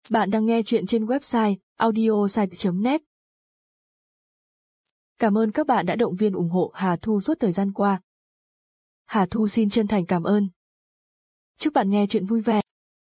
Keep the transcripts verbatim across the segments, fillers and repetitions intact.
Bạn đang nghe chuyện trên website audiosite chấm net. Cảm ơn các bạn đã động viên ủng hộ Hà Thu suốt thời gian qua. Hà Thu xin chân thành cảm ơn. Chúc bạn nghe chuyện vui vẻ.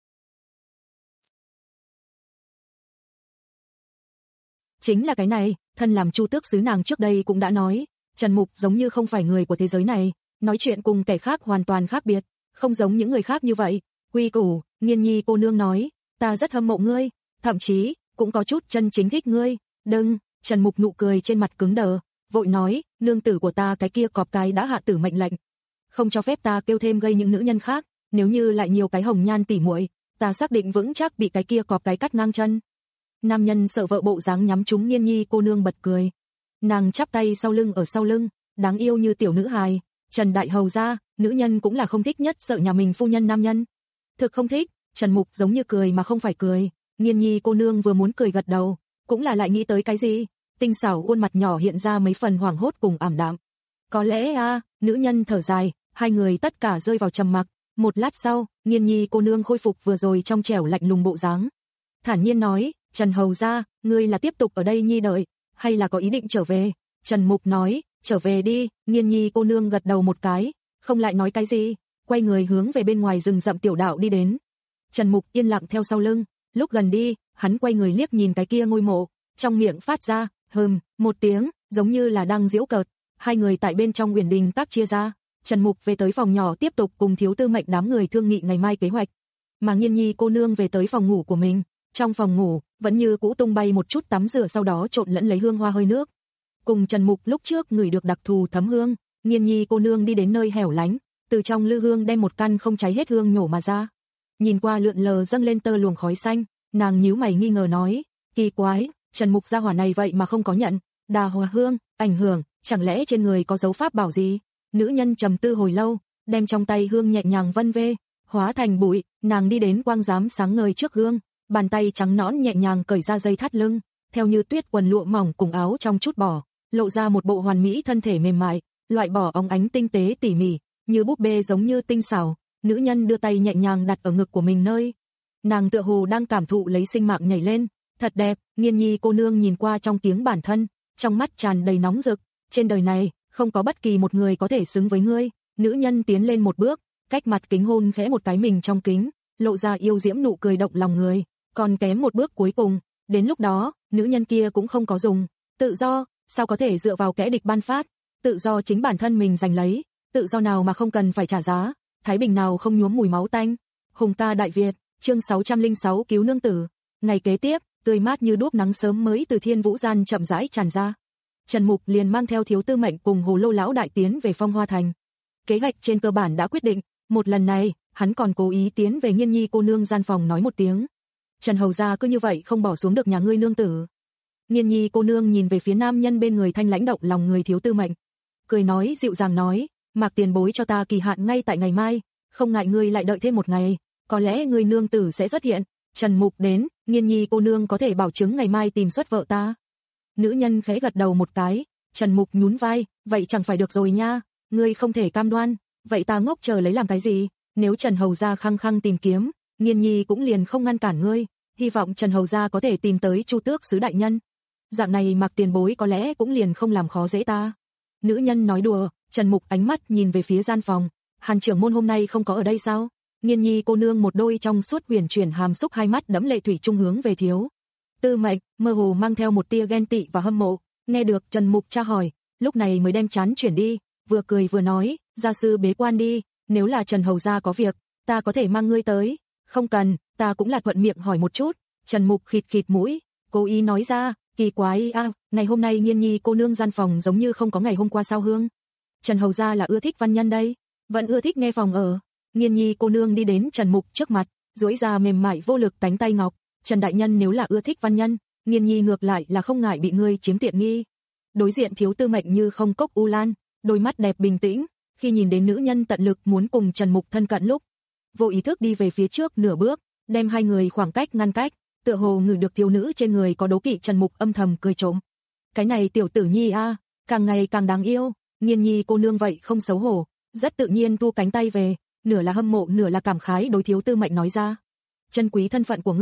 Chính là cái này, thân làm Chu Tước xứ nàng trước đây cũng đã nói, Trần Mục giống như không phải người của thế giới này, nói chuyện cùng kẻ khác hoàn toàn khác biệt, không giống những người khác như vậy. Quy củ, Nghiên Nhi cô nương nói, ta rất hâm mộ ngươi, thậm chí cũng có chút chân chính thích ngươi. Đừng, Trần Mục nụ cười trên mặt cứng đờ, vội nói, nương tử của ta cái kia cọp cái đã hạ tử mệnh lệnh, không cho phép ta kêu thêm gây những nữ nhân khác, nếu như lại nhiều cái hồng nhan tỉ muội, ta xác định vững chắc bị cái kia cọp cái cắt ngang chân. Nam nhân sợ vợ bộ dáng nhắm trúng Nghiên Nhi cô nương bật cười. Nàng chắp tay sau lưng ở sau lưng, đáng yêu như tiểu nữ hài. Trần đại hầu gia, nữ nhân cũng là không thích nhất sợ nhà mình phu nhân nam nhân. Thực không thích, Trần Mục giống như cười mà không phải cười. Nghiên Nhi cô nương vừa muốn cười gật đầu, cũng là lại nghĩ tới cái gì, tinh xảo khuôn mặt nhỏ hiện ra mấy phần hoảng hốt cùng ảm đạm. Có lẽ a, à, nữ nhân thở dài, hai người tất cả rơi vào trầm mặc. Một lát sau, Nghiên Nhi cô nương khôi phục vừa rồi trong trẻo lạnh lùng bộ dáng, thản nhiên nói, Trần hầu gia, ngươi là tiếp tục ở đây nhi đợi, hay là có ý định trở về? Trần Mục nói, trở về đi. Nghiên Nhi cô nương gật đầu một cái, không lại nói cái gì, quay người hướng về bên ngoài rừng rậm tiểu đạo đi đến. Trần Mục yên lặng theo sau lưng, lúc gần đi, hắn quay người liếc nhìn cái kia ngôi mộ, trong miệng phát ra, hừm, một tiếng, giống như là đang giễu cợt. Hai người tại bên trong Uyển Đình tác chia ra, Trần Mục về tới phòng nhỏ tiếp tục cùng Thiếu Tư Mệnh đám người thương nghị ngày mai kế hoạch, mà Nghiên Nhi cô nương về tới phòng ngủ của mình. Trong phòng ngủ, vẫn như cũ tung bay một chút tắm rửa sau đó trộn lẫn lấy hương hoa hơi nước. Cùng Trần Mục lúc trước ngửi được đặc thù thấm hương, Nghiên Nhi cô nương đi đến nơi hẻo lánh, từ trong lư hương đem một căn không cháy hết hương nhổ mà ra. Nhìn qua lượn lờ dâng lên tơ luồng khói xanh, nàng nhíu mày nghi ngờ nói, kỳ quái, Trần Mục gia hỏa này vậy mà không có nhận đà hòa hương, ảnh hưởng, chẳng lẽ trên người có dấu pháp bảo gì? Nữ nhân trầm tư hồi lâu, đem trong tay hương nhẹ nhàng vân vê, hóa thành bụi, nàng đi đến quang giám sáng ngời trước gương, bàn tay trắng nõn nhẹ nhàng cởi ra dây thắt lưng, theo như tuyết quần lụa mỏng cùng áo trong chút bỏ, lộ ra một bộ hoàn mỹ thân thể mềm mại, loại bỏ óng ánh tinh tế tỉ mỉ, như búp bê giống như tinh xảo. Nữ nhân đưa tay nhẹ nhàng đặt ở ngực của mình nơi, nàng tựa hồ đang cảm thụ lấy sinh mạng nhảy lên, thật đẹp. Nghiên Nhi cô nương nhìn qua trong tiếng bản thân, trong mắt tràn đầy nóng rực, trên đời này không có bất kỳ một người có thể xứng với ngươi. Nữ nhân tiến lên một bước, cách mặt kính hôn khẽ một cái mình trong kính, lộ ra yêu diễm nụ cười động lòng người. Còn kém một bước cuối cùng, đến lúc đó, nữ nhân kia cũng không có dùng tự do, sao có thể dựa vào kẻ địch ban phát, tự do chính bản thân mình giành lấy, tự do nào mà không cần phải trả giá, thái bình nào không nhuốm mùi máu tanh. Hùng ca Đại Việt, chương sáu trăm lẻ sáu cứu nương tử. Ngày kế tiếp, tươi mát như đuốc nắng sớm mới từ thiên vũ gian chậm rãi tràn ra. Trần Mục liền mang theo Thiếu Tư Mệnh cùng Hồ Lô lão đại tiến về Phong Hoa Thành. Kế hoạch trên cơ bản đã quyết định, một lần này, hắn còn cố ý tiến về Nghiên Nhi cô nương gian phòng nói một tiếng. Trần hầu gia cứ như vậy không bỏ xuống được nhà ngươi nương tử. Nghiên Nhi cô nương nhìn về phía nam nhân bên người thanh lãnh động lòng người Thiếu Tư Mệnh, cười nói dịu dàng nói, Mạc tiền bối cho ta kỳ hạn ngay tại ngày mai, không ngại ngươi lại đợi thêm một ngày, có lẽ ngươi nương tử sẽ xuất hiện. Trần Mục đến, Nghiên Nhi cô nương có thể bảo chứng ngày mai tìm xuất vợ ta. Nữ nhân khẽ gật đầu một cái, Trần Mục nhún vai, vậy chẳng phải được rồi nha, ngươi không thể cam đoan, vậy ta ngốc chờ lấy làm cái gì? Nếu Trần hầu gia khăng khăng tìm kiếm, Nghiên Nhi cũng liền không ngăn cản ngươi, hy vọng Trần hầu gia có thể tìm tới Chu Tước xứ đại nhân. Dạng này Mạc tiền bối có lẽ cũng liền không làm khó dễ ta. Nữ nhân nói đùa. Trần Mục ánh mắt nhìn về phía gian phòng, Hàn trưởng môn hôm nay không có ở đây sao? Nghiên Nhi cô nương một đôi trong suốt huyền chuyển hàm xúc hai mắt đẫm lệ thủy chung hướng về Thiếu Tư Mệnh, mơ hồ mang theo một tia ghen tị và hâm mộ. Nghe được Trần Mục tra hỏi, lúc này mới đem chán chuyển đi, vừa cười vừa nói, gia sư bế quan đi, nếu là Trần hầu gia có việc, ta có thể mang ngươi tới. Không cần, ta cũng là thuận miệng hỏi một chút. Trần Mục khịt khịt mũi, cố ý nói ra, kỳ quái a, à, ngày hôm nay Nghiên Nhi cô nương gian phòng giống như không có ngày hôm qua sao hương. Trần hầu gia là ưa thích văn nhân đây, vẫn ưa thích nghe phòng ở. Nghiên Nhi cô nương đi đến Trần Mục trước mặt, duỗi ra mềm mại vô lực cánh tay ngọc, Trần đại nhân nếu là ưa thích văn nhân, Nghiên Nhi ngược lại là không ngại bị ngươi chiếm tiện nghi. Đối diện Thiếu Tư Mệnh như không cốc u lan, đôi mắt đẹp bình tĩnh, khi nhìn đến nữ nhân tận lực muốn cùng Trần Mục thân cận lúc, vô ý thức đi về phía trước nửa bước, đem hai người khoảng cách ngăn cách, tựa hồ ngửi được thiếu nữ trên người có đố kỵ. Trần Mục âm thầm cười trộm, cái này tiểu tử nhi a, à, càng ngày càng đáng yêu. Nghiên Nhi cô nương vậy không xấu hổ, rất tự nhiên thu cánh tay về, nửa là hâm mộ nửa là cảm khái đối Thiếu Tư Mệnh nói ra, chân quý thân phận của ngươi,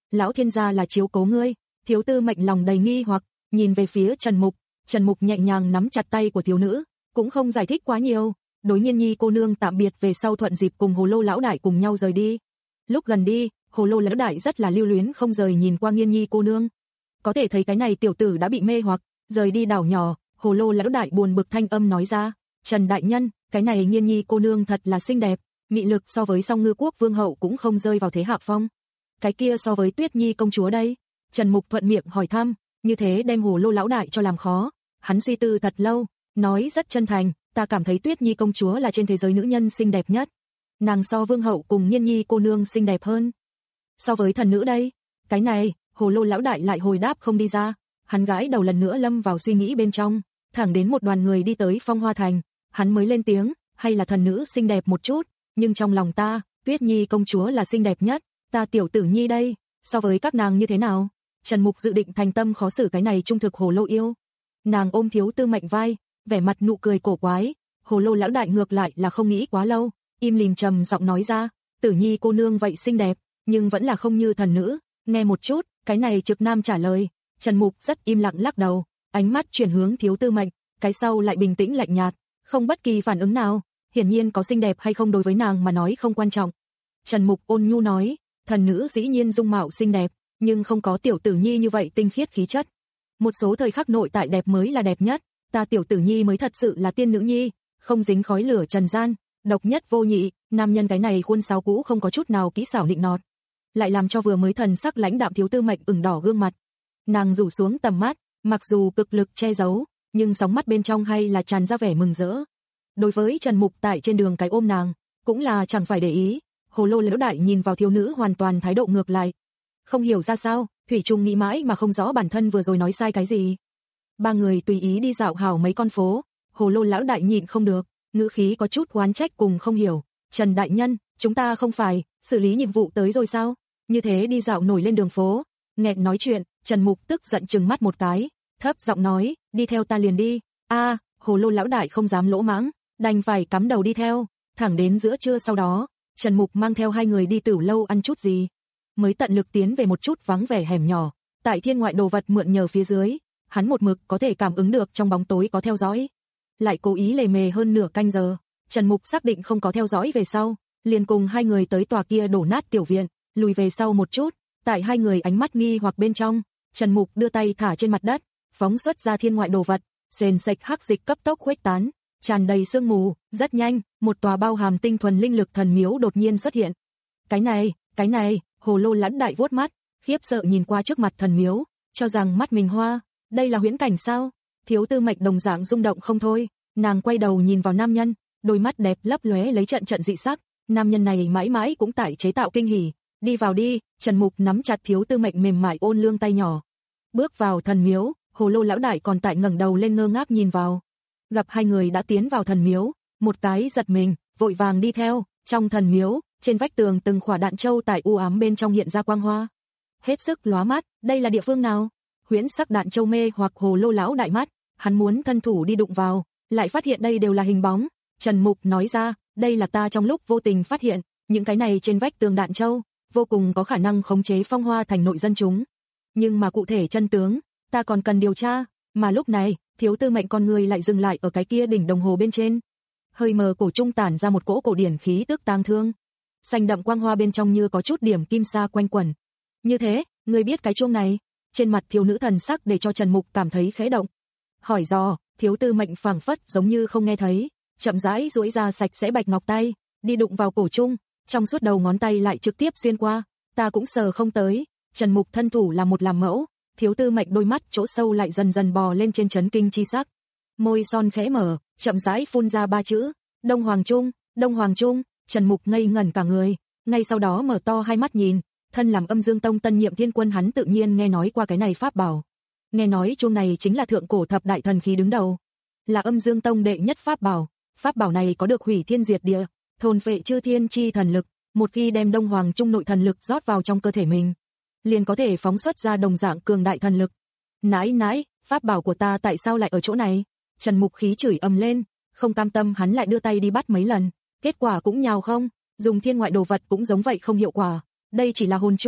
Lão thiên gia là chiếu cố ngươi. Thiếu Tư Mệnh lòng đầy nghi hoặc, nhìn về phía Trần Mục. Trần Mục nhẹ nhàng nắm chặt tay của thiếu nữ, cũng không giải thích quá nhiều. Đối Nhiên Nhi cô nương tạm biệt về sau thuận dịp cùng Hồ Lô lão đại cùng nhau rời đi. Lúc gần đi, Hồ Lô lão đại rất là lưu luyến không rời nhìn qua Nhiên Nhi cô nương. Có thể thấy cái này tiểu tử đã bị mê hoặc, rời đi đảo nhỏ. Hồ Lô lão đại buồn bực thanh âm nói ra, Trần đại nhân, cái này Nhiên Nhi cô nương thật là xinh đẹp, mị lực so với Song Ngư quốc vương hậu cũng không rơi vào thế hạ phong. Cái kia so với Tuyết Nhi công chúa đây? Trần Mục thuận miệng hỏi thăm, như thế đem Hồ Lô lão đại cho làm khó. Hắn suy tư thật lâu, nói rất chân thành, ta cảm thấy Tuyết Nhi công chúa là trên thế giới nữ nhân xinh đẹp nhất. Nàng so vương hậu cùng Nhiên Nhi cô nương xinh đẹp hơn. So với thần nữ đây? Cái này, Hồ Lô lão đại lại hồi đáp không đi ra. Hắn gãi đầu lần nữa lâm vào suy nghĩ bên trong, thẳng đến một đoàn người đi tới Phong Hoa Thành, hắn mới lên tiếng, hay là thần nữ xinh đẹp một chút, nhưng trong lòng ta, Tuyết Nhi công chúa là xinh đẹp nhất, ta tiểu tử Nhi đây, so với các nàng như thế nào? Trần Mục dự định thành tâm khó xử cái này trung thực Hồ Lô yêu. Nàng ôm Thiếu Tư Mệnh vai, vẻ mặt nụ cười cổ quái. Hồ Lô lão đại ngược lại là không nghĩ quá lâu, im lìm trầm giọng nói ra, Tử Nhi cô nương vậy xinh đẹp, nhưng vẫn là không như thần nữ. Nghe một chút, cái này trực nam trả lời. Trần Mục rất im lặng lắc đầu, ánh mắt chuyển hướng Thiếu Tư Mệnh, cái sau lại bình tĩnh lạnh nhạt, không bất kỳ phản ứng nào, hiển nhiên có xinh đẹp hay không đối với nàng mà nói không quan trọng. Trần Mục ôn nhu nói, thần nữ dĩ nhiên dung mạo xinh đẹp, nhưng không có tiểu tử Nhi như vậy tinh khiết khí chất. Một số thời khắc nội tại đẹp mới là đẹp nhất, ta tiểu tử Nhi mới thật sự là tiên nữ nhi, không dính khói lửa trần gian, độc nhất vô nhị. Nam nhân cái này khuôn sáo cũ không có chút nào kỹ xảo nịnh nọt, lại làm cho vừa mới thần sắc lãnh đạm Thiếu Tư Mệnh ửng đỏ gương mặt. Nàng rủ xuống tầm mắt, mặc dù cực lực che giấu, nhưng sóng mắt bên trong hay là tràn ra vẻ mừng rỡ. Đối với Trần Mục tại trên đường cái ôm nàng, cũng là chẳng phải để ý. Hồ Lô lão đại nhìn vào thiếu nữ hoàn toàn thái độ ngược lại. Không hiểu ra sao, thủy chung nghĩ mãi mà không rõ bản thân vừa rồi nói sai cái gì. Ba người tùy ý đi dạo hào mấy con phố, Hồ Lô lão đại nhịn không được, ngữ khí có chút oán trách cùng không hiểu. Trần đại nhân, chúng ta không phải xử lý nhiệm vụ tới rồi sao? Như thế đi dạo nổi lên đường phố. Nghẹn nói chuyện, Trần Mục tức giận trừng mắt một cái, thấp giọng nói, đi theo ta liền đi. A, à, Hồ Lô lão đại không dám lỗ mãng, đành phải cắm đầu đi theo. Thẳng đến giữa trưa sau đó, Trần Mục mang theo hai người đi Tửu lâu ăn chút gì, mới tận lực tiến về một chút vắng vẻ hẻm nhỏ. Tại thiên ngoại đồ vật mượn nhờ phía dưới, hắn một mực có thể cảm ứng được trong bóng tối có theo dõi. Lại cố ý lề mề hơn nửa canh giờ, Trần Mục xác định không có theo dõi về sau, liền cùng hai người tới tòa kia đổ nát tiểu viện, lùi về sau một chút. Tại hai người ánh mắt nghi hoặc bên trong, Trần Mục đưa tay thả trên mặt đất, phóng xuất ra thiên ngoại đồ vật, sền sệt hắc dịch cấp tốc khuếch tán, tràn đầy sương mù. Rất nhanh, một tòa bao hàm tinh thuần linh lực thần miếu đột nhiên xuất hiện. Cái này, cái này, Hồ Lô lão đại vuốt mắt, khiếp sợ nhìn qua trước mặt thần miếu, cho rằng mắt mình hoa, đây là huyễn cảnh sao? Thiếu Tư Mệnh đồng dạng rung động không thôi, nàng quay đầu nhìn vào nam nhân, đôi mắt đẹp lấp lóe lấy trận trận dị sắc. Nam nhân này mãi mãi cũng tại chế tạo kinh hỉ. Đi vào đi. Trần Mục nắm chặt Thiếu Tư Mệnh mềm mại ôn lương tay nhỏ, bước vào thần miếu. Hồ Lô lão đại còn tại ngẩng đầu lên ngơ ngác nhìn vào, gặp hai người đã tiến vào thần miếu, một cái giật mình, vội vàng đi theo. Trong thần miếu, trên vách tường từng khỏa đạn châu tại u ám bên trong hiện ra quang hoa, hết sức lóa mắt. Đây là địa phương nào? Huyễn sắc đạn châu mê hoặc Hồ Lô lão đại mắt, hắn muốn thân thủ đi đụng vào, lại phát hiện đây đều là hình bóng. Trần Mục nói ra, đây là ta trong lúc vô tình phát hiện, những cái này trên vách tường đạn châu vô cùng có khả năng khống chế Phong Hoa Thành nội dân chúng. Nhưng mà cụ thể chân tướng, ta còn cần điều tra. Mà lúc này, Thiếu Tư Mệnh con người lại dừng lại ở cái kia đỉnh đồng hồ bên trên. Hơi mờ cổ trung tản ra một cỗ cổ điển khí tức tang thương. Xanh đậm quang hoa bên trong như có chút điểm kim sa quanh quẩn. Như thế, ngươi biết cái chuông này? Trên mặt thiếu nữ thần sắc để cho Trần Mục cảm thấy khẽ động. Hỏi dò, Thiếu Tư Mệnh phảng phất giống như không nghe thấy, chậm rãi duỗi ra sạch sẽ bạch ngọc tay, đi đụng vào cổ trung, trong suốt đầu ngón tay lại trực tiếp xuyên qua, ta cũng sờ không tới. Trần Mục thân thủ là một làm mẫu, Thiếu Tư Mệnh đôi mắt chỗ sâu lại dần dần bò lên trên chấn kinh chi sắc. Môi son khẽ mở, chậm rãi phun ra ba chữ, Đông Hoàng Trung, Đông Hoàng Trung. Trần Mục ngây ngẩn cả người, ngay sau đó mở to hai mắt nhìn, thân làm Âm Dương Tông tân nhiệm thiên quân hắn tự nhiên nghe nói qua cái này pháp bảo. Nghe nói chuông này chính là thượng cổ thập đại thần khí đứng đầu, là Âm Dương Tông đệ nhất pháp bảo. Pháp bảo này có được hủy thiên diệt địa, thôn phệ chư thiên chi thần lực, một khi đem Đông Hoàng Trung nội thần lực rót vào trong cơ thể mình, liền có thể phóng xuất ra đồng dạng cường đại thần lực. Nãi nãi, pháp bảo của ta tại sao lại ở chỗ này? Trần Mục khí chửi ầm lên, không cam tâm hắn lại đưa tay đi bắt mấy lần, kết quả cũng nhào không, dùng thiên ngoại đồ vật cũng giống vậy không hiệu quả. Đây chỉ là hồn chuông,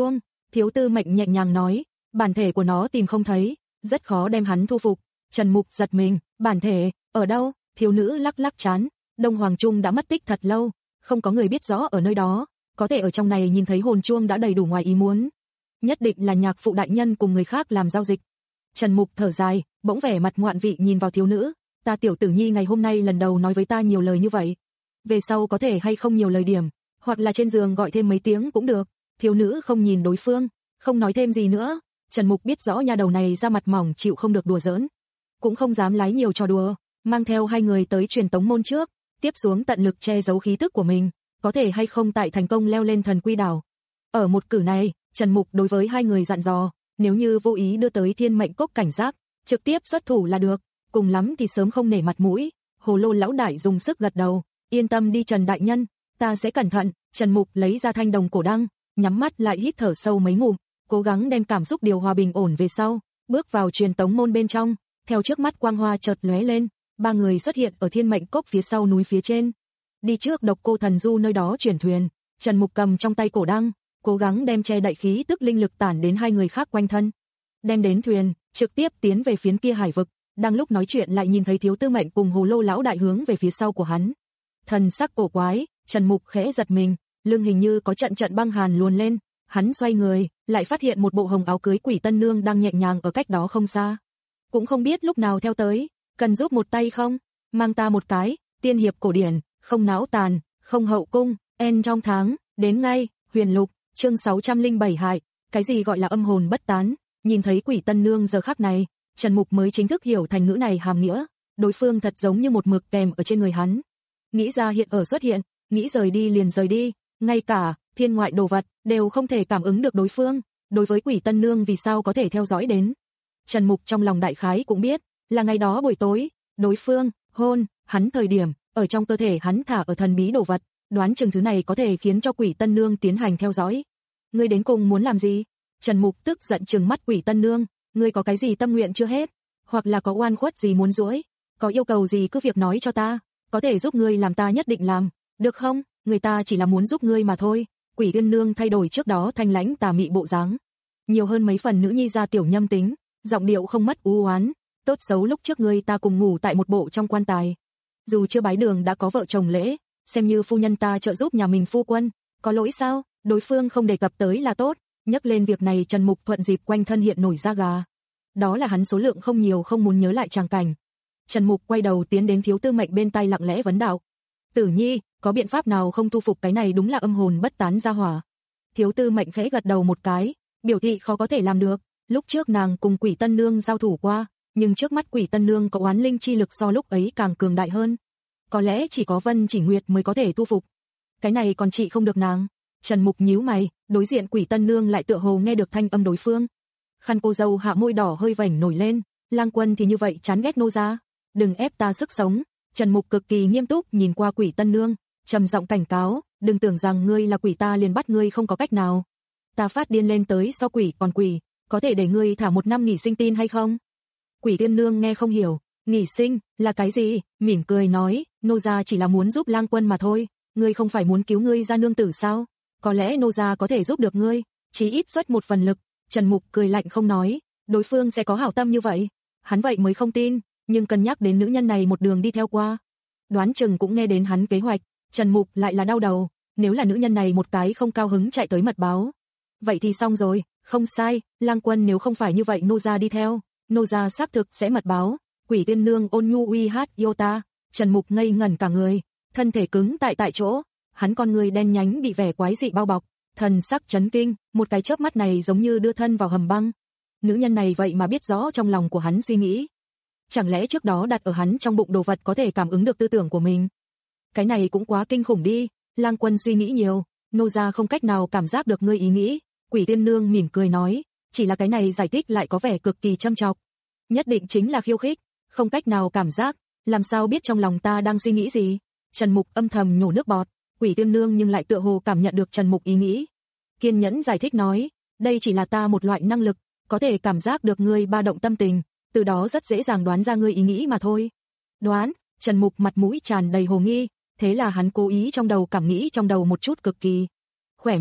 Thiếu Tư Mệnh nhẹ nhàng nói, bản thể của nó tìm không thấy, rất khó đem hắn thu phục. Trần Mục giật mình, bản thể, ở đâu? Thiếu nữ lắc lắc trán, Đông Hoàng Trung đã mất tích thật lâu, không có người biết rõ ở nơi đó, có thể ở trong này nhìn thấy hồn chuông đã đầy đủ ngoài ý muốn. Nhất định là nhạc phụ đại nhân cùng người khác làm giao dịch. Trần Mục thở dài, bỗng vẻ mặt ngoạn vị nhìn vào thiếu nữ, ta tiểu tử nhi ngày hôm nay lần đầu nói với ta nhiều lời như vậy. Về sau có thể hay không nhiều lời điểm, hoặc là trên giường gọi thêm mấy tiếng cũng được. Thiếu nữ không nhìn đối phương, không nói thêm gì nữa. Trần Mục biết rõ nhà đầu này ra mặt mỏng chịu không được đùa giỡn, cũng không dám lái nhiều trò đùa, mang theo hai người tới truyền tống môn trước, tiếp xuống tận lực che giấu khí tức của mình, có thể hay không tại thành công leo lên thần quy đảo. Ở một cử này, Trần Mục đối với hai người dặn dò, nếu như vô ý đưa tới thiên mệnh cốc cảnh giác, trực tiếp xuất thủ là được, cùng lắm thì sớm không nể mặt mũi. Hồ Lô lão đại dùng sức gật đầu, yên tâm đi Trần đại nhân, ta sẽ cẩn thận. Trần Mục lấy ra thanh đồng cổ đăng, nhắm mắt lại hít thở sâu mấy ngụm, cố gắng đem cảm xúc điều hòa bình ổn về sau, bước vào truyền tống môn bên trong, theo trước mắt quang hoa chợt lóe lên, ba người xuất hiện ở thiên mệnh cốc phía sau núi phía trên. Đi trước Độc Cô Thần Du nơi đó chuyển thuyền, Trần Mục cầm trong tay cổ đăng, cố gắng đem che đậy khí tức linh lực tản đến hai người khác quanh thân. Đem đến thuyền, trực tiếp tiến về phía kia hải vực, đang lúc nói chuyện lại nhìn thấy Thiếu Tư Mệnh cùng Hồ Lô lão đại hướng về phía sau của hắn. Thần sắc cổ quái, Trần Mục khẽ giật mình, lưng hình như có trận trận băng hàn luồn lên, hắn xoay người, lại phát hiện một bộ hồng áo cưới Quỷ Tân Nương đang nhẹ nhàng ở cách đó không xa. Cũng không biết lúc nào theo tới, cần giúp một tay không? Mang ta một cái, tiên hiệp cổ điển, không náo tàn, không hậu cung, en trong tháng, đến ngay. Huyền Lục, chương sáu trăm lẻ bảy hại, cái gì gọi là âm hồn bất tán? Nhìn thấy Quỷ Tân Nương giờ khắc này, Trần Mục mới chính thức hiểu thành ngữ này hàm nghĩa, đối phương thật giống như một mực kèm ở trên người hắn. Nghĩ ra hiện ở xuất hiện, nghĩ rời đi liền rời đi, ngay cả thiên ngoại đồ vật đều không thể cảm ứng được đối phương, đối với Quỷ Tân Nương vì sao có thể theo dõi đến. Trần Mục trong lòng đại khái cũng biết, là ngày đó buổi tối, đối phương hôn hắn thời điểm, ở trong cơ thể hắn thả ở thần bí đồ vật, đoán chừng thứ này có thể khiến cho Quỷ Tân Nương tiến hành theo dõi. Ngươi đến cùng muốn làm gì? Trần Mục tức giận trừng mắt Quỷ Tân Nương, ngươi có cái gì tâm nguyện chưa hết, hoặc là có oan khuất gì muốn giũi, có yêu cầu gì cứ việc nói cho ta, có thể giúp ngươi làm ta nhất định làm, được không? Người ta chỉ là muốn giúp ngươi mà thôi. Quỷ Tiên Nương thay đổi trước đó thanh lãnh tà mị bộ dáng, nhiều hơn mấy phần nữ nhi gia tiểu nhâm tính, giọng điệu không mất u oán, tốt xấu lúc trước ngươi ta cùng ngủ tại một bộ trong quan tài, dù chưa bái đường đã có vợ chồng lễ, xem như phu nhân ta trợ giúp nhà mình phu quân, có lỗi sao? Đối phương không đề cập tới là tốt. Nhắc lên việc này Trần Mục thuận dịp quanh thân hiện nổi da gà. Đó là hắn số lượng không nhiều không muốn nhớ lại tràng cảnh. Trần Mục quay đầu tiến đến Thiếu Tư Mệnh bên tai lặng lẽ vấn đạo. Tử Nhi, có biện pháp nào không thu phục cái này đúng là âm hồn bất tán gia hỏa? Thiếu Tư Mệnh khẽ gật đầu một cái, biểu thị khó có thể làm được. Lúc trước nàng cùng Quỷ Tân Nương giao thủ qua, nhưng trước mắt Quỷ Tân Nương có oán linh chi lực so lúc ấy càng cường đại hơn. Có lẽ chỉ có Vân Chỉ Nguyệt mới có thể thu phục. Cái này còn trị không được nàng. Trần Mục nhíu mày, đối diện Quỷ Tân Nương lại tựa hồ nghe được thanh âm đối phương. Khăn cô dâu hạ môi đỏ hơi vảnh nổi lên, Lang Quân thì như vậy chán ghét nô gia, đừng ép ta sức sống. Trần Mục cực kỳ nghiêm túc nhìn qua Quỷ Tân Nương, trầm giọng cảnh cáo, đừng tưởng rằng ngươi là quỷ ta liền bắt ngươi không có cách nào. Ta phát điên lên tới sau quỷ còn quỷ, có thể để ngươi thả một năm nghỉ sinh tin hay không? Quỷ Tiên Nương nghe không hiểu, nghỉ sinh là cái gì? Mỉm cười nói, nô gia chỉ là muốn giúp Lang Quân mà thôi, ngươi không phải muốn cứu ngươi ra nương tử sao? Có lẽ nô gia có thể giúp được ngươi, chí ít xuất một phần lực. Trần Mục cười lạnh không nói, đối phương sẽ có hảo tâm như vậy, hắn vậy mới không tin, nhưng cân nhắc đến nữ nhân này một đường đi theo qua, đoán chừng cũng nghe đến hắn kế hoạch, Trần Mục lại là đau đầu, nếu là nữ nhân này một cái không cao hứng chạy tới mật báo, vậy thì xong rồi. Không sai, Lang Quân nếu không phải như vậy nô gia đi theo, nô gia xác thực sẽ mật báo. Quỷ Tiên Nương ôn nhu uy hát yêu ta. Trần Mục ngây ngẩn cả người, thân thể cứng tại tại chỗ, hắn con người đen nhánh bị vẻ quái dị bao bọc, thần sắc chấn kinh, một cái chớp mắt này giống như đưa thân vào hầm băng. Nữ nhân này vậy mà biết rõ trong lòng của hắn suy nghĩ. Chẳng lẽ trước đó đặt ở hắn trong bụng đồ vật có thể cảm ứng được tư tưởng của mình? Cái này cũng quá kinh khủng đi. Lang Quân suy nghĩ nhiều, nô gia không cách nào cảm giác được ngươi ý nghĩ. Quỷ Tiên Nương mỉm cười nói, chỉ là cái này giải thích lại có vẻ cực kỳ châm chọc. Nhất định chính là khiêu khích, không cách nào cảm giác, làm sao biết trong lòng ta đang suy nghĩ gì? Trần Mục âm thầm nhổ nước bọt, Quỷ Tiên Nương nhưng lại tựa hồ cảm nhận được Trần Mục ý nghĩ. Kiên nhẫn giải thích nói, đây chỉ là ta một loại năng lực, có thể cảm giác được ngươi ba động tâm tình, từ đó rất dễ dàng đoán ra ngươi ý nghĩ mà thôi. Đoán? Trần Mục mặt mũi tràn đầy hồ nghi, thế là hắn cố ý trong đầu cảm nghĩ trong đầu một chút cực kỳ khỏe mạnh,